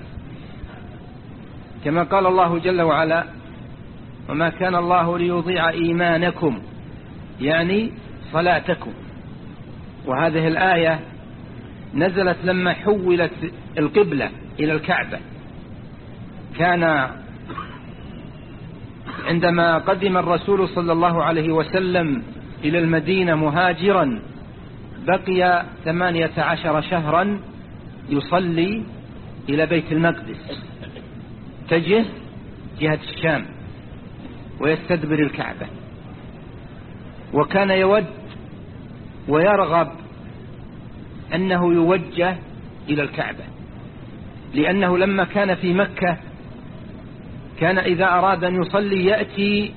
كما قال الله جل وعلا وما كان الله ليضيع إيمانكم، يعني صلاتكم. وهذه الآية نزلت لما حولت القبلة إلى الكعبة. كان عندما قدم الرسول صلى الله عليه وسلم إلى المدينة مهاجرا، بقي ثمانية عشر شهرا يصلي إلى بيت المقدس، تجه جهة الشام ويستدبر الكعبة. وكان يود ويرغب أنه يوجه إلى الكعبة، لأنه لما كان في مكة كان إذا أراد أن يصلي يأتي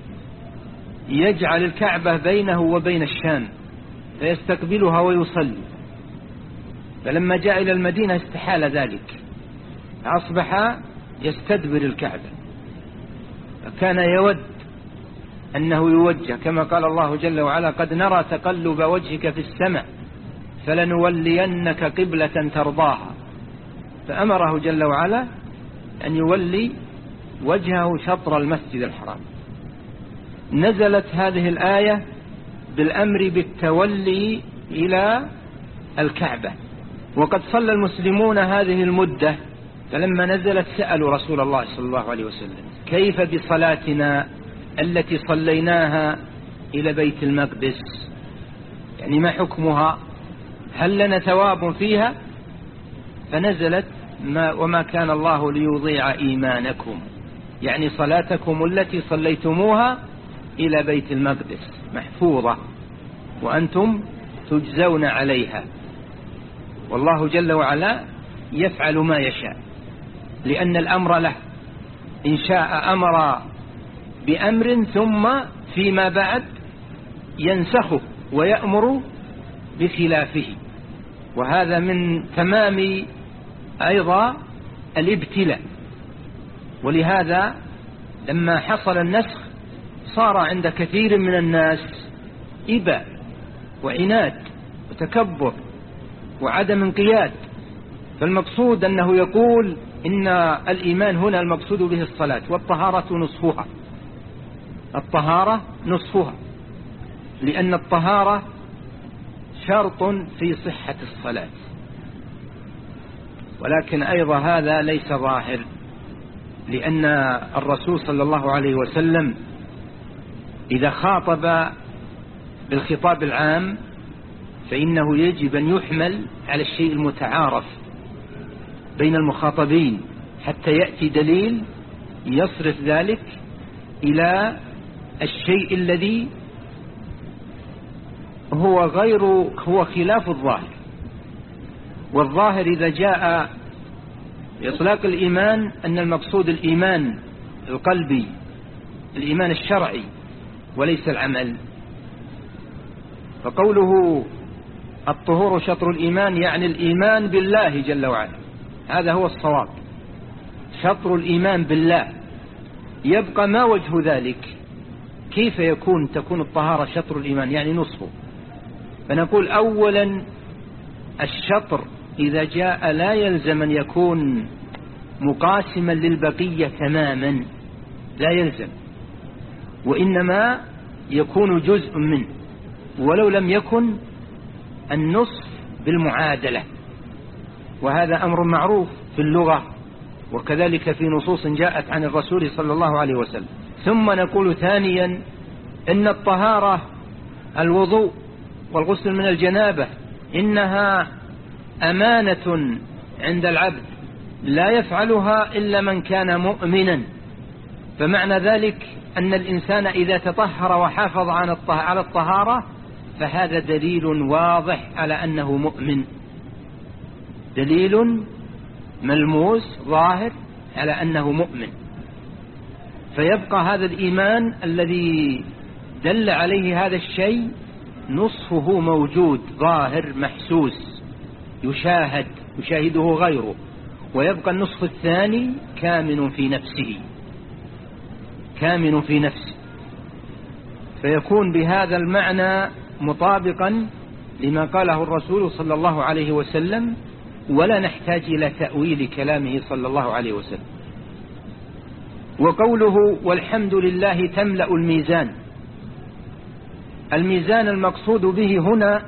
يجعل الكعبة بينه وبين الشام فيستقبلها ويصلي. فلما جاء إلى المدينة استحال ذلك، أصبح يستدبر الكعبة. فكان يود أنه يوجه، كما قال الله جل وعلا قد نرى تقلب وجهك في السماء فلنولينك قبلة ترضاها. فأمره جل وعلا أن يولي وجهه شطر المسجد الحرام. نزلت هذه الآية بالأمر بالتولي إلى الكعبة، وقد صلى المسلمون هذه المدة، فلما نزلت سألوا رسول الله صلى الله عليه وسلم كيف بصلاتنا التي صليناها إلى بيت المقدس، يعني ما حكمها، هل لنا ثواب فيها؟ فنزلت ما وما كان الله ليضيع إيمانكم، يعني صلاتكم التي صليتموها إلى بيت المقدس محفوظة وأنتم تجزون عليها. والله جل وعلا يفعل ما يشاء لأن الأمر له، إن شاء أمر بأمر ثم فيما بعد ينسخه ويأمر بخلافه، وهذا من تمام أيضا الابتلاء. ولهذا لما حصل النسخ صار عند كثير من الناس إباء وعناد وتكبر وعدم انقياد. فالمقصود أنه يقول إن الإيمان هنا المقصود به الصلاة، والطهارة نصفها، الطهارة نصفها، لأن الطهارة شرط في صحة الصلاة. ولكن أيضا هذا ليس ظاهر، لأن الرسول صلى الله عليه وسلم إذا خاطب بالخطاب العام فإنه يجب أن يحمل على الشيء المتعارف بين المخاطبين حتى يأتي دليل يصرف ذلك إلى الشيء الذي هو غير هو خلاف الظاهر. والظاهر إذا جاء بإطلاق الإيمان أن المقصود الإيمان القلبي، الإيمان الشرعي وليس العمل. فقوله الطهور شطر الإيمان يعني الإيمان بالله جل وعلا، هذا هو الصواب، شطر الإيمان بالله. يبقى ما وجه ذلك؟ كيف يكون تكون الطهارة شطر الإيمان يعني نصفه؟ فنقول أولا الشطر إذا جاء لا يلزم أن يكون مقاسما للبقية تماما، لا يلزم، وإنما يكون جزء منه، ولو لم يكن النصف بالمعادلة. وهذا أمر معروف في اللغة وكذلك في نصوص جاءت عن الرسول صلى الله عليه وسلم. ثم نقول ثانيا إن الطهارة الوضوء والغسل من الجنابة إنها أمانة عند العبد لا يفعلها إلا من كان مؤمنا. فمعنى ذلك أن الإنسان إذا تطهر وحافظ على الطهارة فهذا دليل واضح على أنه مؤمن، دليل ملموس ظاهر على أنه مؤمن. فيبقى هذا الإيمان الذي دل عليه هذا الشيء نصفه موجود ظاهر محسوس يشاهد يشاهده غيره، ويبقى النصف الثاني كامن في نفسه كامن في نفسه فيكون بهذا المعنى مطابقا لما قاله الرسول صلى الله عليه وسلم، ولا نحتاج إلى تأويل كلامه صلى الله عليه وسلم. وقوله والحمد لله تملأ الميزان، الميزان المقصود به هنا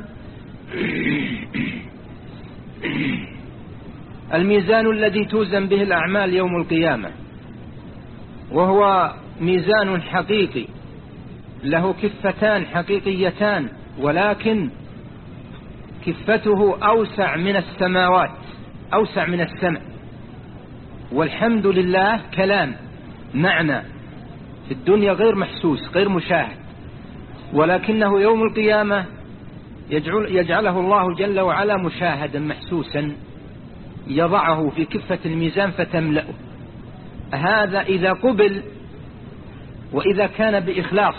الميزان الذي توزن به الأعمال يوم القيامة، وهو ميزان حقيقي له كفتان حقيقيتان، ولكن كفته أوسع من السماوات، أوسع من السماء. والحمد لله كلام معنى في الدنيا غير محسوس غير مشاهد، ولكنه يوم القيامة يجعل يجعله الله جل وعلا مشاهدا محسوسا، يضعه في كفة الميزان فتملأه. هذا إذا قبل وإذا كان بإخلاص،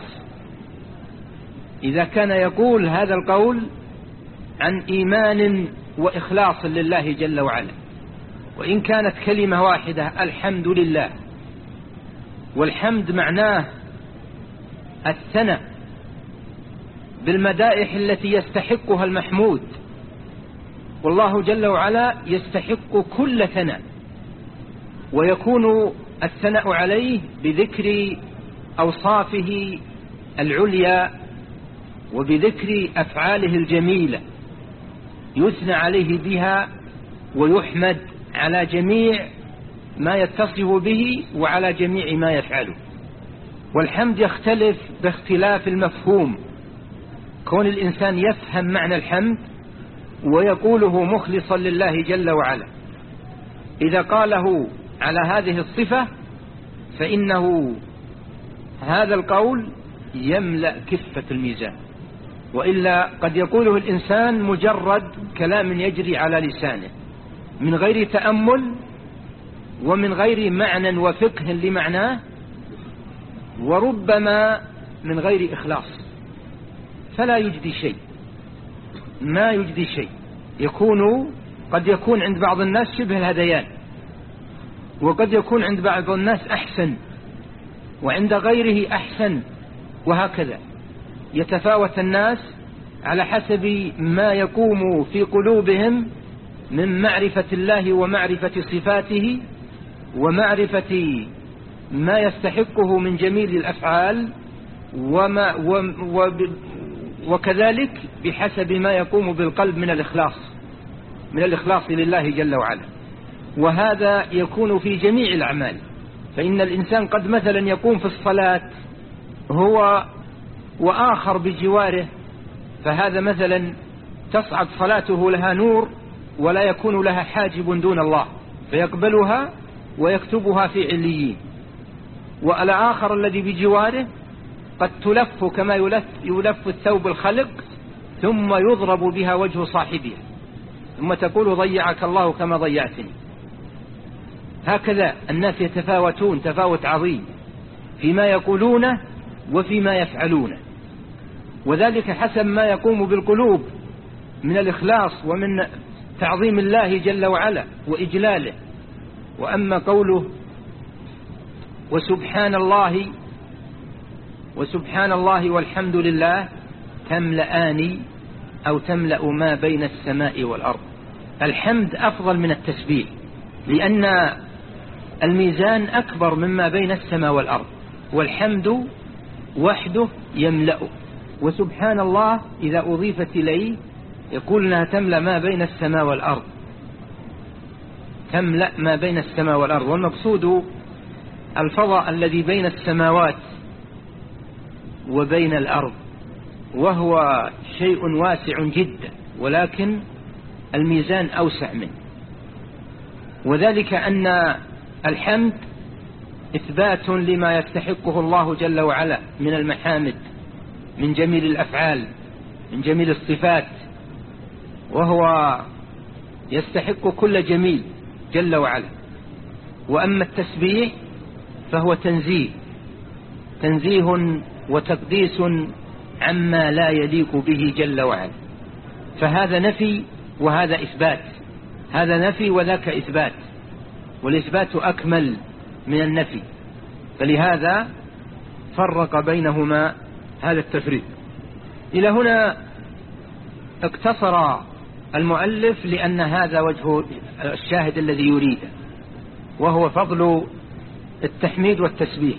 إذا كان يقول هذا القول عن إيمان وإخلاص لله جل وعلا. وإن كانت كلمة واحدة الحمد لله، والحمد معناه الثناء بالمدائح التي يستحقها المحمود، والله جل وعلا يستحق كل ثناء، ويكون الثناء عليه بذكر أوصافه العليا وبذكر أفعاله الجميلة يثنى عليه بها ويحمد على جميع ما يتصف به وعلى جميع ما يفعله. والحمد يختلف باختلاف المفهوم، كون الإنسان يفهم معنى الحمد ويقوله مخلصا لله جل وعلا. إذا قاله على هذه الصفة فإنه هذا القول يملأ كفة الميزان، وإلا قد يقوله الإنسان مجرد كلام يجري على لسانه من غير تأمل ومن غير معنى وفقه لمعناه، وربما من غير إخلاص، فلا يجدي شيء، ما يجدي شيء. يكون قد يكون عند بعض الناس شبه الهذيان، وقد يكون عند بعض الناس أحسن، وعند غيره أحسن، وهكذا يتفاوت الناس على حسب ما يقوم في قلوبهم من معرفة الله ومعرفة صفاته ومعرفة ما يستحقه من جميل الأفعال، وما وكذلك بحسب ما يقوم بالقلب من الإخلاص من الإخلاص لله جل وعلا. وهذا يكون في جميع الأعمال. فإن الإنسان قد مثلا يقوم في الصلاة هو وآخر بجواره، فهذا مثلا تصعد صلاته لها نور ولا يكون لها حاجب دون الله، فيقبلها ويكتبها في عليين. والآخر الذي بجواره قد تلف كما يلف, يلف الثوب الخلق، ثم يضرب بها وجه صاحبها، ثم تقول ضيعك الله كما ضيعتني. هكذا الناس يتفاوتون تفاوت عظيم فيما يقولونه وفيما يفعلونه، وذلك حسب ما يقوم بالقلوب من الإخلاص ومن تعظيم الله جل وعلا وإجلاله. وأما قوله وسبحان الله وسبحان الله والحمد لله تملأان أو تملأ ما بين السماء والأرض. الحمد أفضل من التسبيح، لأن الميزان أكبر مما بين السماء والأرض، والحمد وحده يملأ. وسبحان الله إذا أضيفت إليه يقول أنها تملأ ما بين السماء والأرض، تملأ ما بين السماء والأرض. والمقصود الفضاء الذي بين السماوات وبين الأرض، وهو شيء واسع جدا، ولكن الميزان أوسع منه. وذلك أن الحمد إثبات لما يستحقه الله جل وعلا من المحامد، من جميل الأفعال، من جميل الصفات، وهو يستحق كل جميل جل وعلا. وأما التسبيح فهو تنزيه تنزيه وتقديس عما لا يليق به جل وعلا. فهذا نفي وهذا إثبات، هذا نفي وذاك إثبات، والإثبات أكمل من النفي، فلهذا فرق بينهما هذا التفريق. إلى هنا اقتصر المؤلف لأن هذا وجه الشاهد الذي يريده، وهو فضل التحميد والتسبيح.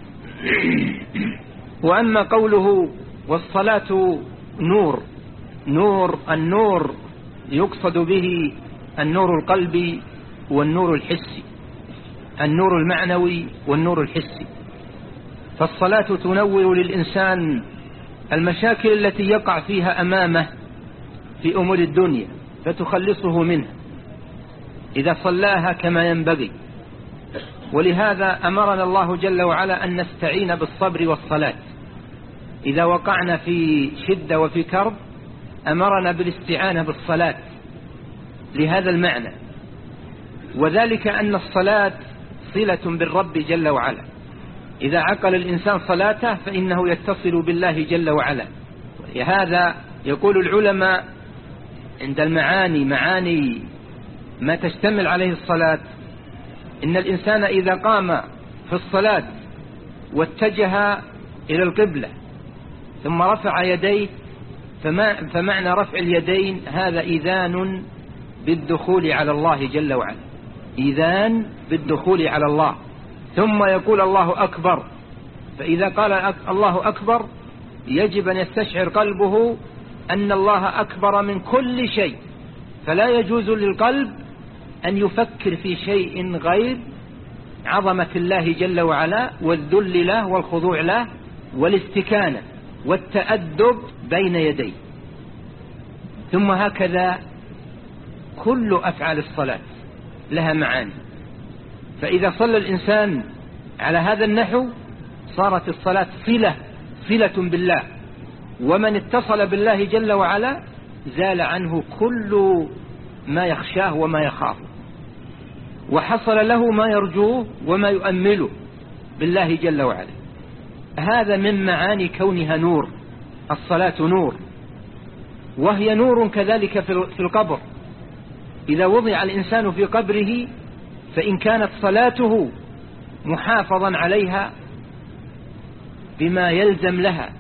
وأما قوله والصلاة نور، نور النور يقصد به النور القلبي والنور الحسي، النور المعنوي والنور الحسي. فالصلاة تنور للإنسان المشاكل التي يقع فيها أمامه في أمور الدنيا، فتخلصه منها إذا صلاها كما ينبغي. ولهذا أمرنا الله جل وعلا أن نستعين بالصبر والصلاة. إذا وقعنا في شدة وفي كرب أمرنا بالاستعانة بالصلاة لهذا المعنى، وذلك أن الصلاة صلة بالرب جل وعلا. إذا عقل الإنسان صلاته فإنه يتصل بالله جل وعلا. لهذا يقول العلماء عند المعاني، معاني ما تشتمل عليه الصلاة، إن الإنسان إذا قام في الصلاة واتجه إلى القبلة ثم رفع يديه، فما فمعنى رفع اليدين هذا إذان بالدخول على الله جل وعلا، إذان بالدخول على الله. ثم يقول الله أكبر، فإذا قال الله أكبر يجب أن يستشعر قلبه أن الله أكبر من كل شيء، فلا يجوز للقلب أن يفكر في شيء غير عظمة الله جل وعلا والذل له والخضوع له والاستكانة والتأدب بين يديه. ثم هكذا كل أفعال الصلاة لها معاني. فإذا صلى الإنسان على هذا النحو صارت الصلاة صلة صلة بالله، ومن اتصل بالله جل وعلا زال عنه كل ما يخشاه وما يخافه، وحصل له ما يرجوه وما يؤمله بالله جل وعلا. هذا من معاني كونها نور. الصلاة نور، وهي نور كذلك في القبر. إذا وضع الإنسان في قبره فإن كانت صلاته محافظا عليها بما يلزم لها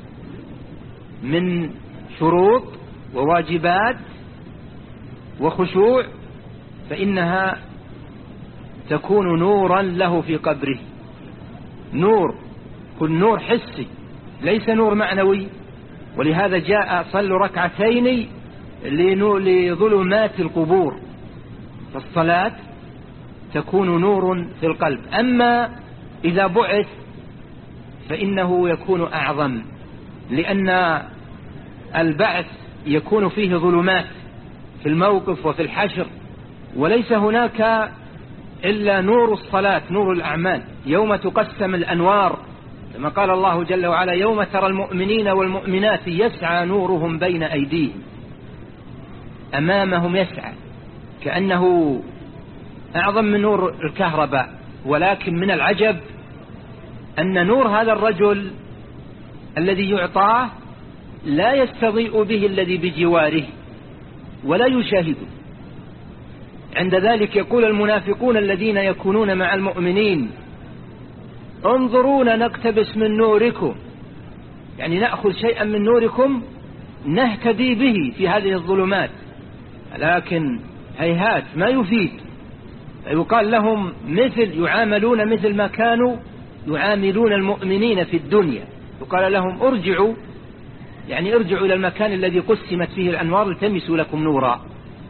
من شروط وواجبات وخشوع فإنها تكون نورا له في قبره. نور، كل نور حسي ليس نور معنوي. ولهذا جاء صلوا ركعتين لظلمات القبور. فالصلاة تكون نور في القلب. أما إذا بعث فإنه يكون أعظم، لأن البعث يكون فيه ظلمات في الموقف وفي الحشر، وليس هناك إلا نور الصلاة، نور الأعمال. يوم تقسم الأنوار كما قال الله جل وعلا: يوم ترى المؤمنين والمؤمنات يسعى نورهم بين أيديهم، أمامهم يسعى، كأنه أعظم من نور الكهرباء. ولكن من العجب أن نور هذا الرجل الذي يعطاه لا يستضيء به الذي بجواره ولا يشاهده. عند ذلك يقول المنافقون الذين يكونون مع المؤمنين: انظرونا نقتبس من نوركم، يعني نأخذ شيئا من نوركم نهتدي به في هذه الظلمات. لكن هيهات ما يفيد. يقال لهم مثل يعاملون مثل ما كانوا يعاملون المؤمنين في الدنيا. يقال لهم ارجعوا، يعني ارجعوا إلى المكان الذي قسمت فيه الأنوار التمسوا لكم نورا.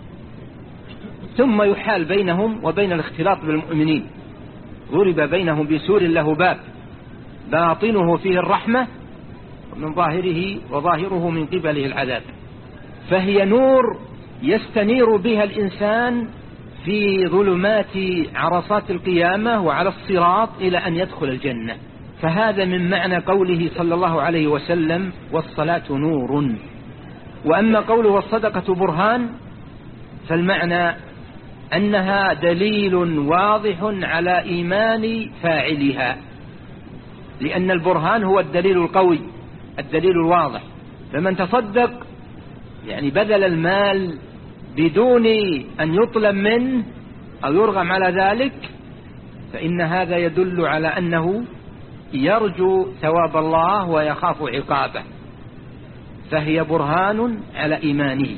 ثم يحال بينهم وبين الاختلاط بالمؤمنين. ضرب بينهم بسور له باب باطنه فيه الرحمة ومن ظاهره وظاهره من قبله العذاب. فهي نور يستنير بها الإنسان في ظلمات عرصات القيامة وعلى الصراط إلى أن يدخل الجنة. فهذا من معنى قوله صلى الله عليه وسلم: والصلاة نور. وأما قوله والصدقة برهان فالمعنى أنها دليل واضح على إيمان فاعلها، لأن البرهان هو الدليل القوي، الدليل الواضح. فمن تصدق يعني بذل المال بدون أن يطلب منه أو يرغم على ذلك فإن هذا يدل على أنه يرجو ثواب الله ويخاف عقابه، فهي برهان على إيمانه.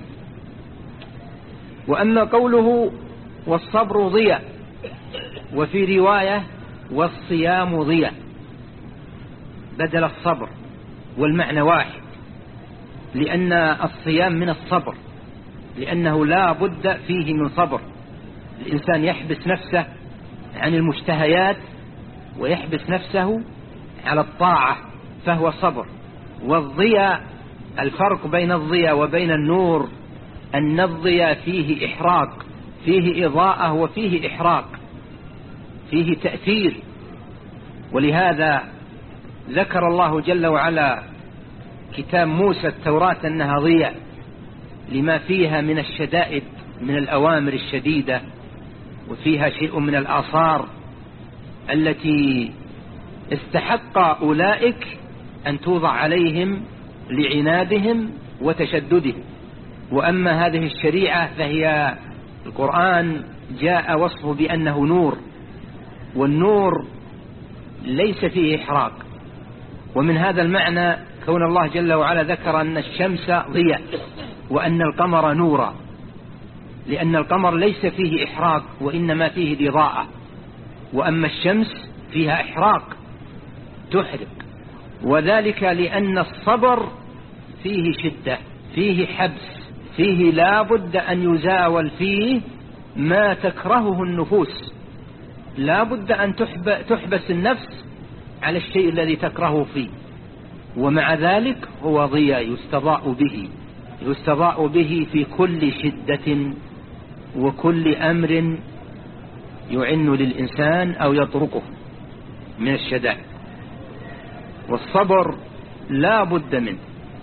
وأما قوله والصبر ضياء، وفي رواية والصيام ضياء بدل الصبر، والمعنى واحد، لأن الصيام من الصبر، لأنه لا بد فيه من صبر. الإنسان يحبس نفسه عن المشتهيات ويحبس نفسه على الطاعة فهو صبر. والضياء، الفرق بين الضياء وبين النور أن الضياء فيه إحراق، فيه إضاءة وفيه إحراق، فيه تأثير. ولهذا ذكر الله جل وعلا كتاب موسى التوراة أنها ضياء لما فيها من الشدائد، من الأوامر الشديدة، وفيها شيء من الآثار التي استحق أولئك أن توضع عليهم لعنادهم وتشددهم. وأما هذه الشريعة فهي القرآن جاء وصفه بأنه نور، والنور ليس فيه إحراق. ومن هذا المعنى كون الله جل وعلا ذكر أن الشمس ضياء وأن القمر نورا، لأن القمر ليس فيه إحراق وإنما فيه إضاءة، وأما الشمس فيها إحراق تحرق. وذلك لأن الصبر فيه شدة، فيه حبس، فيه لا بد أن يزاول فيه ما تكرهه النفوس، لا بد أن تحبس النفس على الشيء الذي تكرهه فيه. ومع ذلك هو ضياء يستضاء به، يستضاء به في كل شدة وكل أمر يعن للإنسان أو يطرقه من الشدائد. والصبر لا بد منه،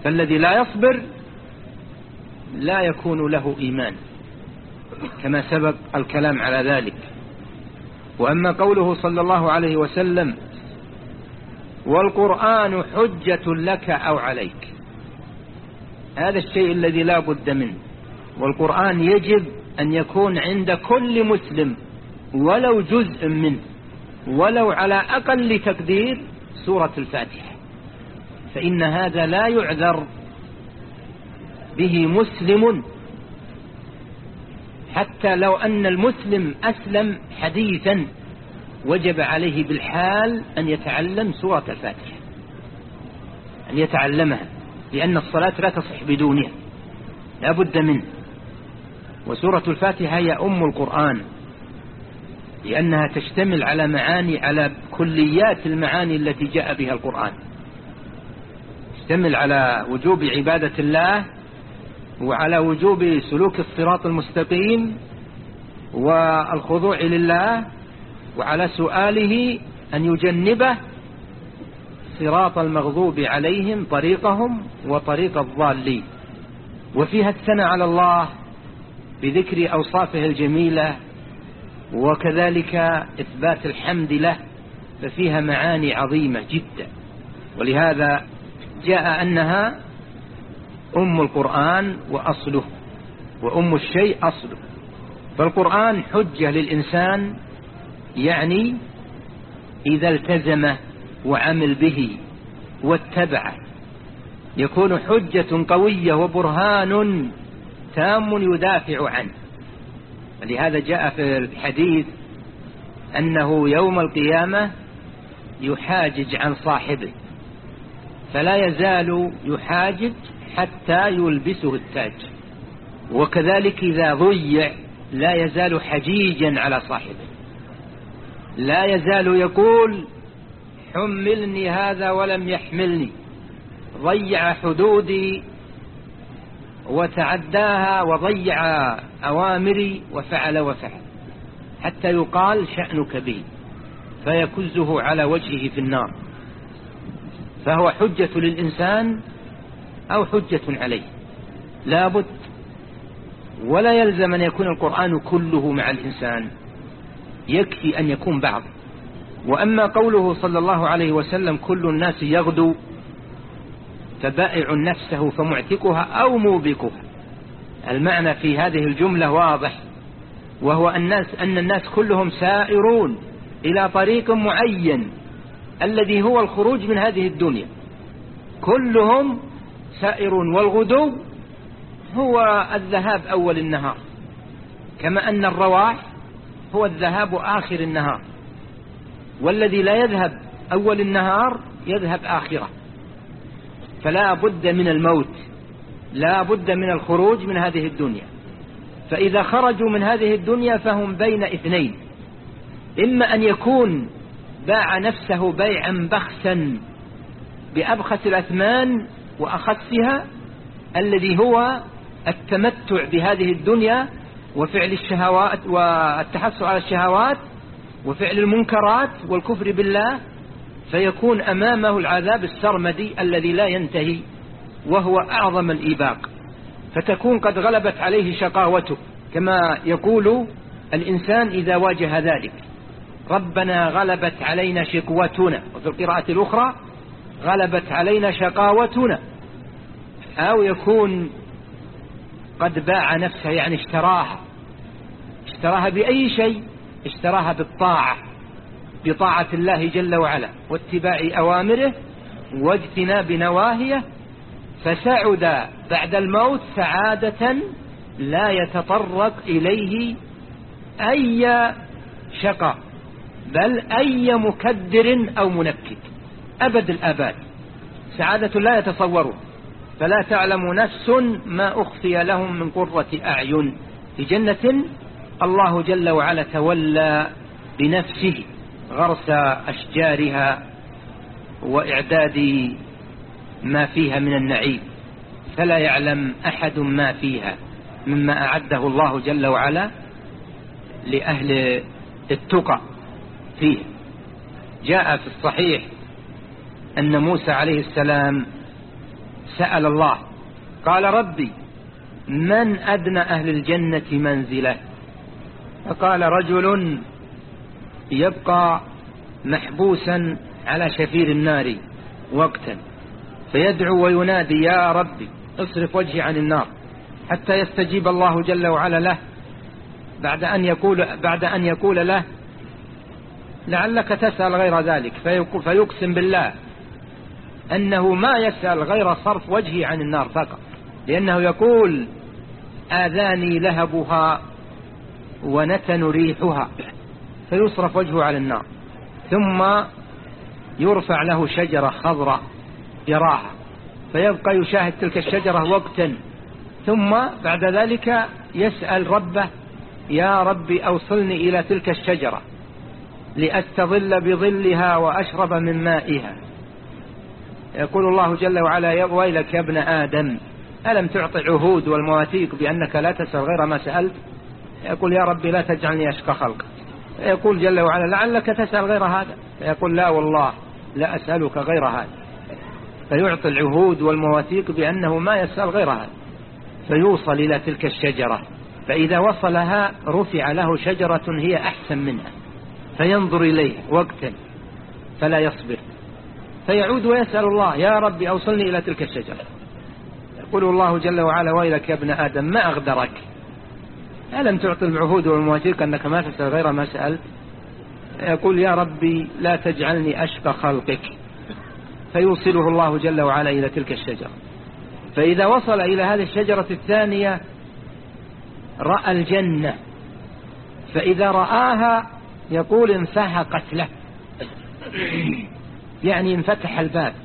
فالذي لا يصبر لا يكون له إيمان، كما سبق الكلام على ذلك. وأما قوله صلى الله عليه وسلم والقرآن حجة لك أو عليك، هذا الشيء الذي لا بد منه. والقرآن يجب أن يكون عند كل مسلم ولو جزء منه، ولو على أقل تقدير سورة الفاتحة، فإن هذا لا يعذر به مسلم، حتى لو أن المسلم أسلم حديثا وجب عليه بالحال أن يتعلم سورة الفاتحة، أن يتعلمها، لأن الصلاة لا تصح بدونها، لا بد منه. وسورة الفاتحة هي أم القرآن، لأنها تشتمل على معاني، على كليات المعاني التي جاء بها القرآن. تشتمل على وجوب عبادة الله، وعلى وجوب سلوك الصراط المستقيم والخضوع لله، وعلى سؤاله أن يجنبه صراط المغضوب عليهم طريقهم وطريق الضالين. وفيها الثناء على الله بذكر أوصافه الجميلة، وكذلك إثبات الحمد له، ففيها معاني عظيمة جدا. ولهذا جاء أنها أم القرآن وأصله، وأم الشيء أصله. فالقرآن حجة للإنسان، يعني إذا التزمه وعمل به واتبعه يكون حجة قوية وبرهان تام يدافع عنه. ولهذا جاء في الحديث أنه يوم القيامة يحاجج عن صاحبه، فلا يزال يحاجج حتى يلبسه التاج. وكذلك إذا ضيع لا يزال حجيجا على صاحبه، لا يزال يقول حملني هذا ولم يحملني، ضيع حدودي وتعداها وضيع أوامري وفعل وفعل، حتى يقال شأنك به، فيكزه على وجهه في النار. فهو حجة للإنسان أو حجة عليه، لا بد. ولا يلزم أن يكون القرآن كله مع الإنسان، يكفي أن يكون بعض. وأما قوله صلى الله عليه وسلم كل الناس يغدو، فبائع نفسه فمعتقها أو موبقها، المعنى في هذه الجملة واضح، وهو الناس أن الناس كلهم سائرون إلى طريق معين الذي هو الخروج من هذه الدنيا، كلهم سائرون. والغدو هو الذهاب أول النهار، كما أن الرواح هو الذهاب آخر النهار، والذي لا يذهب أول النهار يذهب آخره. فلا بد من الموت، لا بد من الخروج من هذه الدنيا. فإذا خرجوا من هذه الدنيا فهم بين اثنين، إما أن يكون باع نفسه بيعا بخسا بأبخس الأثمان وأخسها، الذي هو التمتع بهذه الدنيا وفعل الشهوات والتحصل على الشهوات وفعل المنكرات والكفر بالله، فيكون أمامه العذاب السرمدي الذي لا ينتهي، وهو أعظم الإيباق. فتكون قد غلبت عليه شقاوته، كما يقول الإنسان إذا واجه ذلك: ربنا غلبت علينا شقوتنا، وفي القراءة الأخرى غلبت علينا شقاوتنا. أو يكون قد باع نفسه، يعني اشتراها اشتراها بأي شيء، اشتراها بالطاعة، بطاعة الله جل وعلا واتباع أوامره واجتناب نواهيه، فسعد بعد الموت سعادة لا يتطرق إليه أي شقاء، بل أي مكدر أو منكد، أبد الآباد، سعادة لا يتصوره. فلا تعلم نفس ما أخفي لهم من قرة أعين، في جنة الله جل وعلا تولى بنفسه غرس أشجارها وإعداد ما فيها من النعيم، فلا يعلم أحد ما فيها مما أعده الله جل وعلا لأهل التقى فيه. جاء في الصحيح أن موسى عليه السلام سأل الله قال ربي من أدنى أهل الجنة منزله؟ فقال رجل يبقى محبوسا على شفير النار وقتا فيدعو وينادي يا ربي اصرف وجهي عن النار، حتى يستجيب الله جل وعلا له بعد أن يقول, بعد أن يقول له لعلك تسأل غير ذلك، فيقسم بالله أنه ما يسأل غير صرف وجهي عن النار فقط، لأنه يقول آذاني لهبها ونتن ريحها، فيصرف وجهه على النار. ثم يرفع له شجرة خضراء يراها فيبقى يشاهد تلك الشجرة وقتا، ثم بعد ذلك يسأل ربه يا ربي أوصلني إلى تلك الشجرة لأستظل بظلها وأشرب من مائها. يقول الله جل وعلا ويلك يا ابن آدم ألم تعطي عهود والمواثيق بأنك لا تسأل غير ما سألت؟ يقول يا ربي لا تجعلني أشقى خلقك. يقول جل وعلا لعلك تسأل غير هذا، فيقول لا والله لا أسألك غير هذا، فيعطي العهود والمواثيق بأنه ما يسأل غير هذا، فيوصل إلى تلك الشجرة، فإذا وصلها رفع له شجرة هي أحسن منها فينظر إليها وقتا فلا يصبر، فيعود ويسأل الله يا ربي أوصلني إلى تلك الشجرة. يقول الله جل وعلا ويلك يا ابن آدم ما أغدرك ألم تعطي العهود والمواثيق أنك ما تسأل غير ما سألت؟ يقول يا ربي لا تجعلني أشقى خلقك، فيوصله الله جل وعلا إلى تلك الشجرة. فإذا وصل إلى هذه الشجرة الثانية رأى الجنة، فإذا رآها يقول انفهقت له، يعني انفتح الباب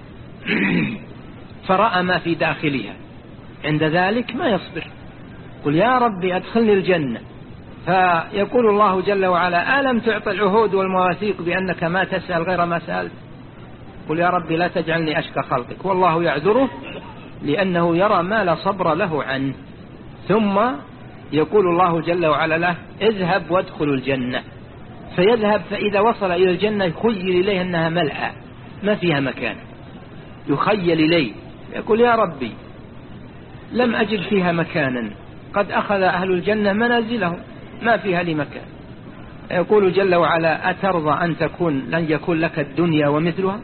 فرأى ما في داخلها، عند ذلك ما يصبر، قل يا ربي أدخلني الجنة. فيقول الله جل وعلا ألم تعطي العهود والمواثيق بأنك ما تسأل غير ما سألت؟ قل يا ربي لا تجعلني أشقى خلقك، والله يعذره لأنه يرى ما لا صبر له عنه. ثم يقول الله جل وعلا له اذهب وادخل الجنة، فيذهب، فإذا وصل إلى الجنة يخيل إليه أنها ملأى ما فيها مكان، يخيل إليه يقول يا ربي لم أجد فيها مكانا، قد أخذ أهل الجنة منازلهم ما فيها لي مكان. يقول جل وعلا أترضى أن تكون لن يكون لك الدنيا ومثلها؟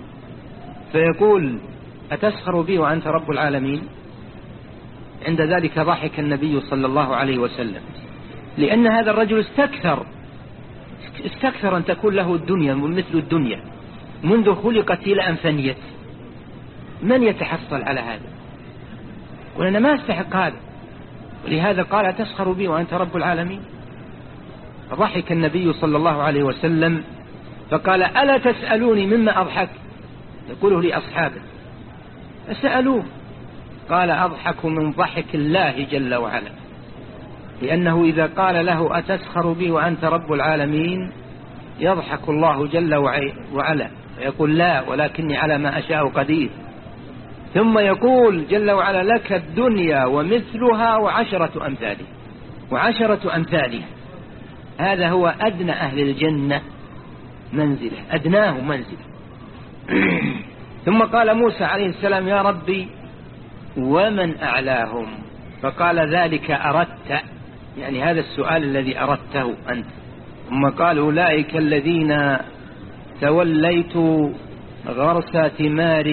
فيقول أتسخر بي وأنت رب العالمين؟ عند ذلك ضحك النبي صلى الله عليه وسلم، لأن هذا الرجل استكثر استكثر أن تكون له الدنيا مثل الدنيا منذ خلقت إلى أن فنيت. من يتحصل على هذا؟ قل أنا ما أستحق هذا، ولهذا قال تسخر بي وأنت رب العالمين. ضحك النبي صلى الله عليه وسلم فقال ألا تسألوني مما أضحك؟ يقوله لأصحابه، فسألوه قال أضحك من ضحك الله جل وعلا، لأنه إذا قال له أتسخر بي وأنت رب العالمين يضحك الله جل وعلا ويقول لا ولكني على ما أشاء قدير. ثم يقول جل وعلا لك الدنيا ومثلها وعشرة أمثالها وعشرة أمثالها. هذا هو أدنى أهل الجنة منزله، أدناه منزله. ثم قال موسى عليه السلام يا ربي ومن أعلاهم؟ فقال ذلك أردت، يعني هذا السؤال الذي أردته أنت. ثم قال أولئك الذين توليت غرس ثمار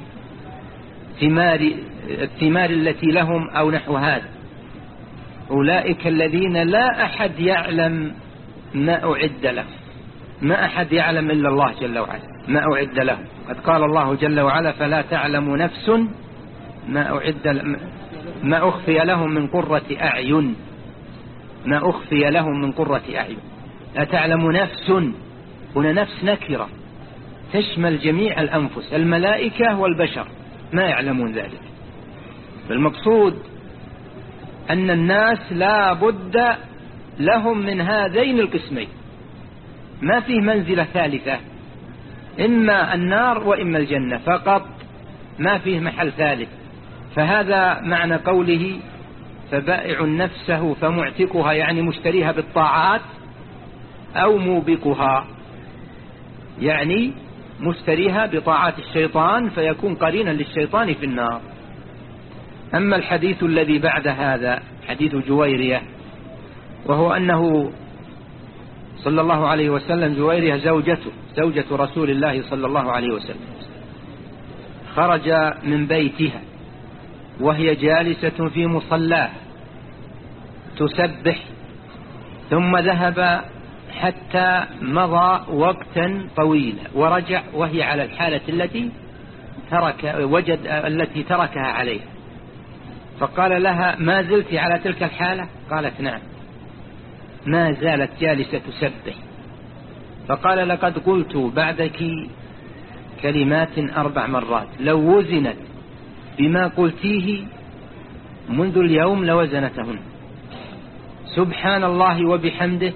ثمار الثمار التي لهم أو نحو هذا، أولئك الذين لا أحد يعلم ما أعد له، ما أحد يعلم إلا الله جل وعلا ما أعد له. قد قال الله جل وعلا فلا تعلم نفس ما أعد ما أخفي لهم من قرة أعين، ما أخفي لهم من قرة أعين. لا تعلم نفس، هنا نفس نكرة تشمل جميع الأنفس، الملائكة والبشر ما يعلمون ذلك. فالمقصود أن الناس لا بد لهم من هذين القسمين، ما فيه منزلة ثالثة، إما النار وإما الجنة فقط، ما فيه محل ثالث. فهذا معنى قوله فبائع نفسه فمعتقها، يعني مشتريها بالطاعات، أو موبقها يعني مشتريها بطاعات الشيطان فيكون قرينا للشيطان في النار. أما الحديث الذي بعد هذا حديث جويرية، وهو أنه صلى الله عليه وسلم، جويرية زوجته زوجة رسول الله صلى الله عليه وسلم، خرج من بيتها وهي جالسة في مصلاه تسبح، ثم ذهب حتى مضى وقتا طويلا ورجع وهي على الحالة التي ترك وجد التي تركها عليها، فقال لها: ما زلت على تلك الحالة؟ قالت: نعم. ما زالت جالسة تسبح. فقال: لقد قلت بعدك كلمات أربع مرات لو وزنت بما قلتيه منذ اليوم لوزنتهن: سبحان الله وبحمده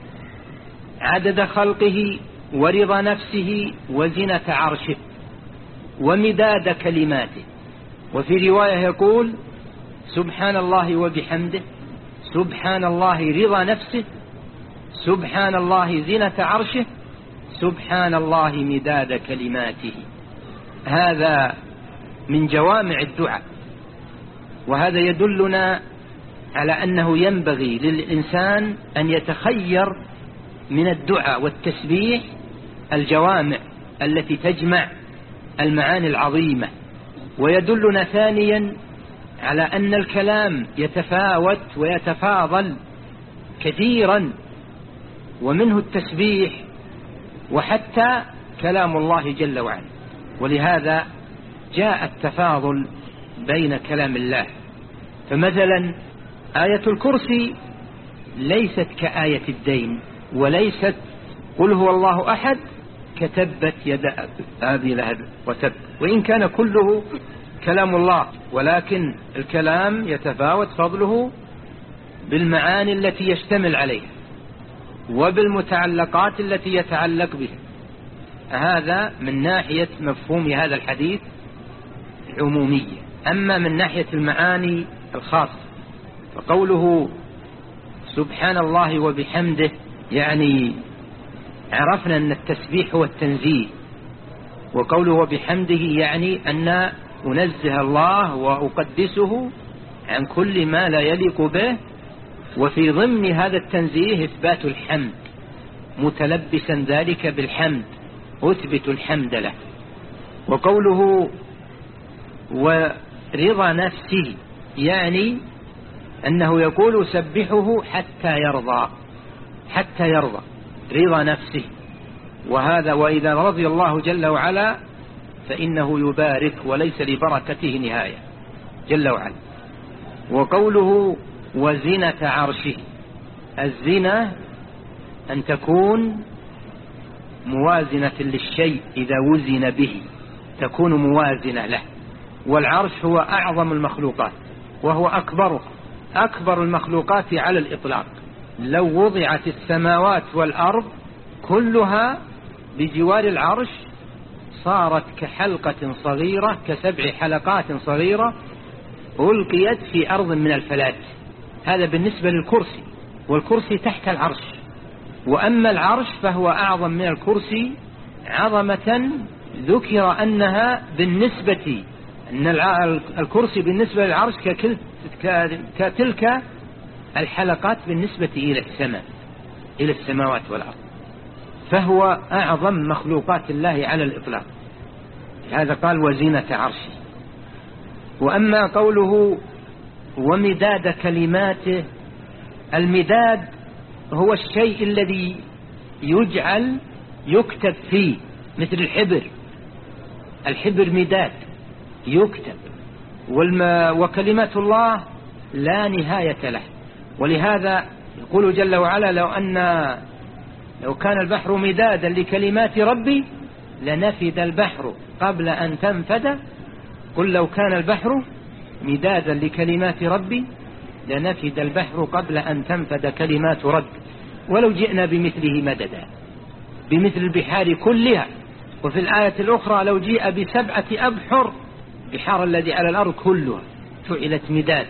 عدد خلقه ورضا نفسه وزنة عرشه ومداد كلماته. وفي رواية يقول: سبحان الله وبحمده، سبحان الله رضا نفسه، سبحان الله زنة عرشه، سبحان الله مداد كلماته. هذا من جوامع الدعاء، وهذا يدلنا على أنه ينبغي للإنسان أن يتخير من الدعاء والتسبيح الجوامع التي تجمع المعاني العظيمة. ويدلنا ثانيا على أن الكلام يتفاوت ويتفاضل كثيرا، ومنه التسبيح وحتى كلام الله جل وعلا، ولهذا جاء التفاضل بين كلام الله. فمثلا آية الكرسي ليست كآية الدين، وليست قل هو الله أحد كتبت يد أبي لهب وتب، وإن كان كله كلام الله، ولكن الكلام يتفاوت فضله بالمعاني التي يشتمل عليها وبالمتعلقات التي يتعلق بها. هذا من ناحية مفهوم هذا الحديث عمومية. أما من ناحية المعاني الخاصة فقوله سبحان الله وبحمده، يعني عرفنا أن التسبيح هو التنزيه، وقوله وبحمده يعني أن أنزه الله وأقدسه عن كل ما لا يليق به، وفي ضمن هذا التنزيه إثبات الحمد، متلبسا ذلك بالحمد، أثبت الحمد له. وقوله ورضا نفسه يعني أنه يقول سبحه حتى يرضى، حتى يرضى رضا نفسه. وهذا وإذا رضي الله جل وعلا فإنه يبارك وليس لبركته نهاية جل وعلا. وقوله وزنة عرشه، الزنة أن تكون موازنة للشيء، إذا وزن به تكون موازنة له. والعرش هو أعظم المخلوقات وهو أكبر أكبر المخلوقات على الإطلاق. لو وضعت السماوات والأرض كلها بجوار العرش صارت كحلقة صغيرة، كسبع حلقات صغيرة ألقيت في أرض من الفلات. هذا بالنسبة للكرسي، والكرسي تحت العرش. وأما العرش فهو أعظم من الكرسي عظمة، ذكر أنها بالنسبة أن الكرسي بالنسبة للعرش كتلك الحلقات بالنسبة إلى السماء، إلى السماوات والأرض، فهو أعظم مخلوقات الله على الإطلاق. هذا قال وزنة عرشه. وأما قوله ومداد كلماته، المداد هو الشيء الذي يجعل يكتب فيه، مثل الحبر، الحبر مداد يكتب. وكلمات الله لا نهاية له، ولهذا يقول جل وعلا لو أن لو كان البحر مدادا لكلمات ربي لنفد البحر قبل أن تنفد. قل لو كان البحر مدادا لكلمات ربي لنفد البحر قبل أن تنفد كلمات ربي ولو جئنا بمثله مددا، بمثل البحار كلها. وفي الآية الأخرى لو جيء بسبعة أبحر، بحار الذي على الأرض كلها جعلت مداد.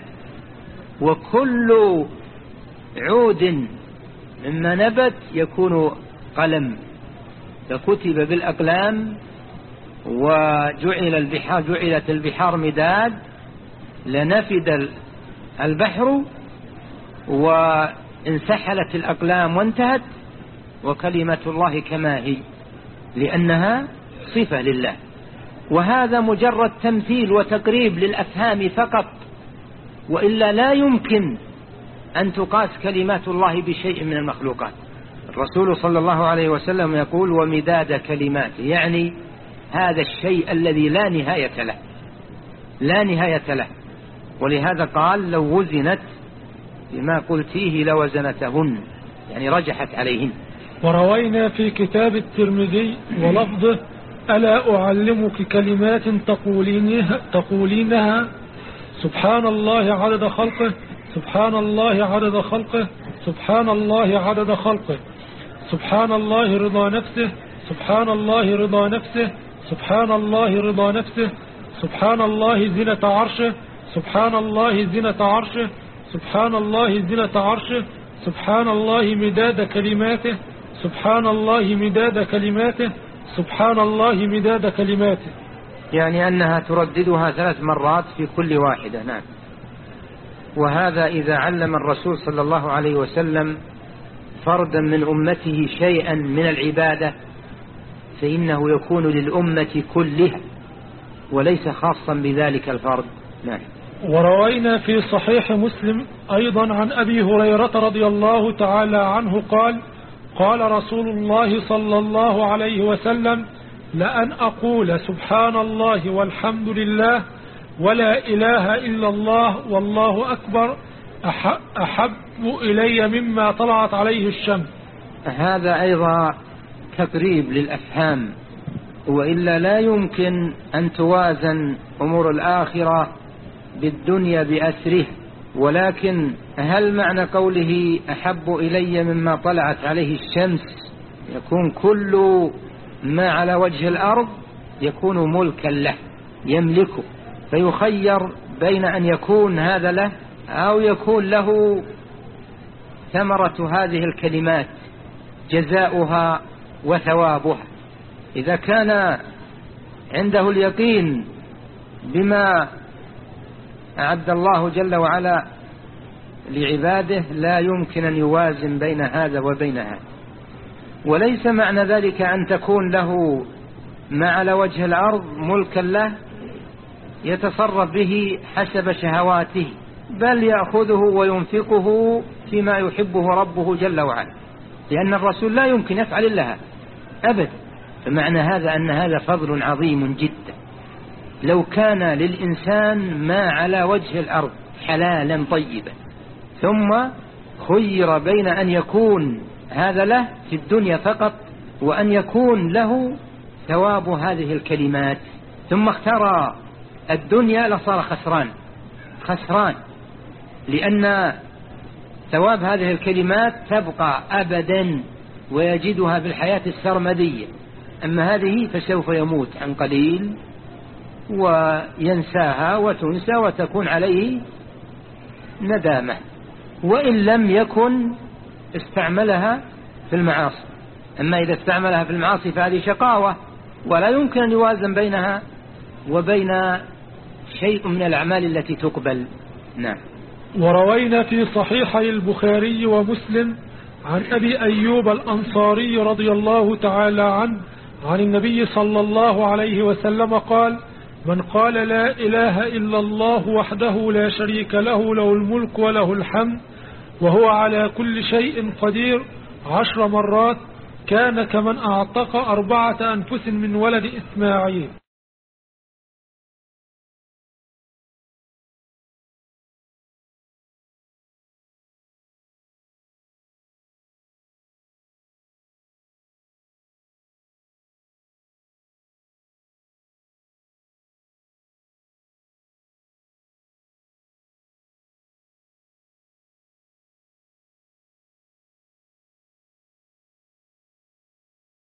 وكل عود مما نبت يكون قلم، فكتب بالأقلام وجعل البحار جعلت البحار مداد لنفد البحر وانسحلت الأقلام وانتهت، وكلمة الله كما هي، لأنها صفة لله. وهذا مجرد تمثيل وتقريب للأفهام فقط، وإلا لا يمكن أن تقاس كلمات الله بشيء من المخلوقات. الرسول صلى الله عليه وسلم يقول ومداد كلماته، يعني هذا الشيء الذي لا نهاية له، لا نهاية له. ولهذا قال لو وزنت بما قلتيه لوزنتهن، يعني رجحت عليهن. وروينا في كتاب الترمذي ولفظه ألا أعلمك كلمات تقولينها, تقولينها سبحان الله عدد خلقه، سبحان الله عدد خلقه، سبحان الله عدد خلقه، سبحان الله رضا نفسه، سبحان الله رضا نفسه، سبحان الله رضا نفسه، سبحان الله زنة عرشه، سبحان الله زنة عرشه، سبحان الله زنة عرشه، سبحان الله مداد كلماته، سبحان الله مداد كلماته، سبحان الله مداد كلماته. يعني أنها ترددها ثلاث مرات في كل واحدة. نعم. وهذا إذا علم الرسول صلى الله عليه وسلم فردا من أمته شيئا من العبادة فإنه يكون للأمة كلها وليس خاصا بذلك الفرد. نعم. وروينا في صحيح مسلم أيضا عن أبي هريرة رضي الله تعالى عنه قال قال رسول الله صلى الله عليه وسلم لأن أقول سبحان الله والحمد لله ولا إله إلا الله والله أكبر أحب إلي مما طلعت عليه الشمس. هذا أيضا تقريب للأفهام، وإلا لا يمكن أن توازن أمور الآخرة بالدنيا بأسره. ولكن هل معنى قوله أحب إلي مما طلعت عليه الشمس يكون كل ما على وجه الأرض يكون ملكا له يملكه، فيخير بين أن يكون هذا له أو يكون له ثمرة هذه الكلمات جزاؤها وثوابها. إذا كان عنده اليقين بما أعد الله جل وعلا لعباده لا يمكن أن يوازن بين هذا وبين هذا. وليس معنى ذلك أن تكون له ما على وجه الأرض ملكا له يتصرف به حسب شهواته، بل يأخذه وينفقه فيما يحبه ربه جل وعلا، لأن الرسول لا يمكن يفعل إلا أبدا. فمعنى هذا أن هذا فضل عظيم جدا. لو كان للإنسان ما على وجه الأرض حلالا طيبا ثم خير بين أن يكون هذا له في الدنيا فقط وأن يكون له ثواب هذه الكلمات ثم اختار الدنيا لصار خسران خسران، لأن ثواب هذه الكلمات تبقى أبدا ويجدها في الحياة السرمدية. أما هذه فسوف يموت عن قليل وينساها وتنسى وتكون عليه ندامة، وإن لم يكن استعملها في المعاصي. أما إذا استعملها في المعاصي فهذه شقاوة ولا يمكن أن يوازن بينها وبين شيء من الأعمال التي تقبل. نعم. وروينا في صحيحي البخاري ومسلم عن أبي أيوب الأنصاري رضي الله تعالى عنه عن النبي صلى الله عليه وسلم قال من قال لا إله إلا الله وحده لا شريك له له الملك وله الحمد وهو على كل شيء قدير عشر مرات كان كمن أعتق أربعة أنفس من ولد إسماعيل.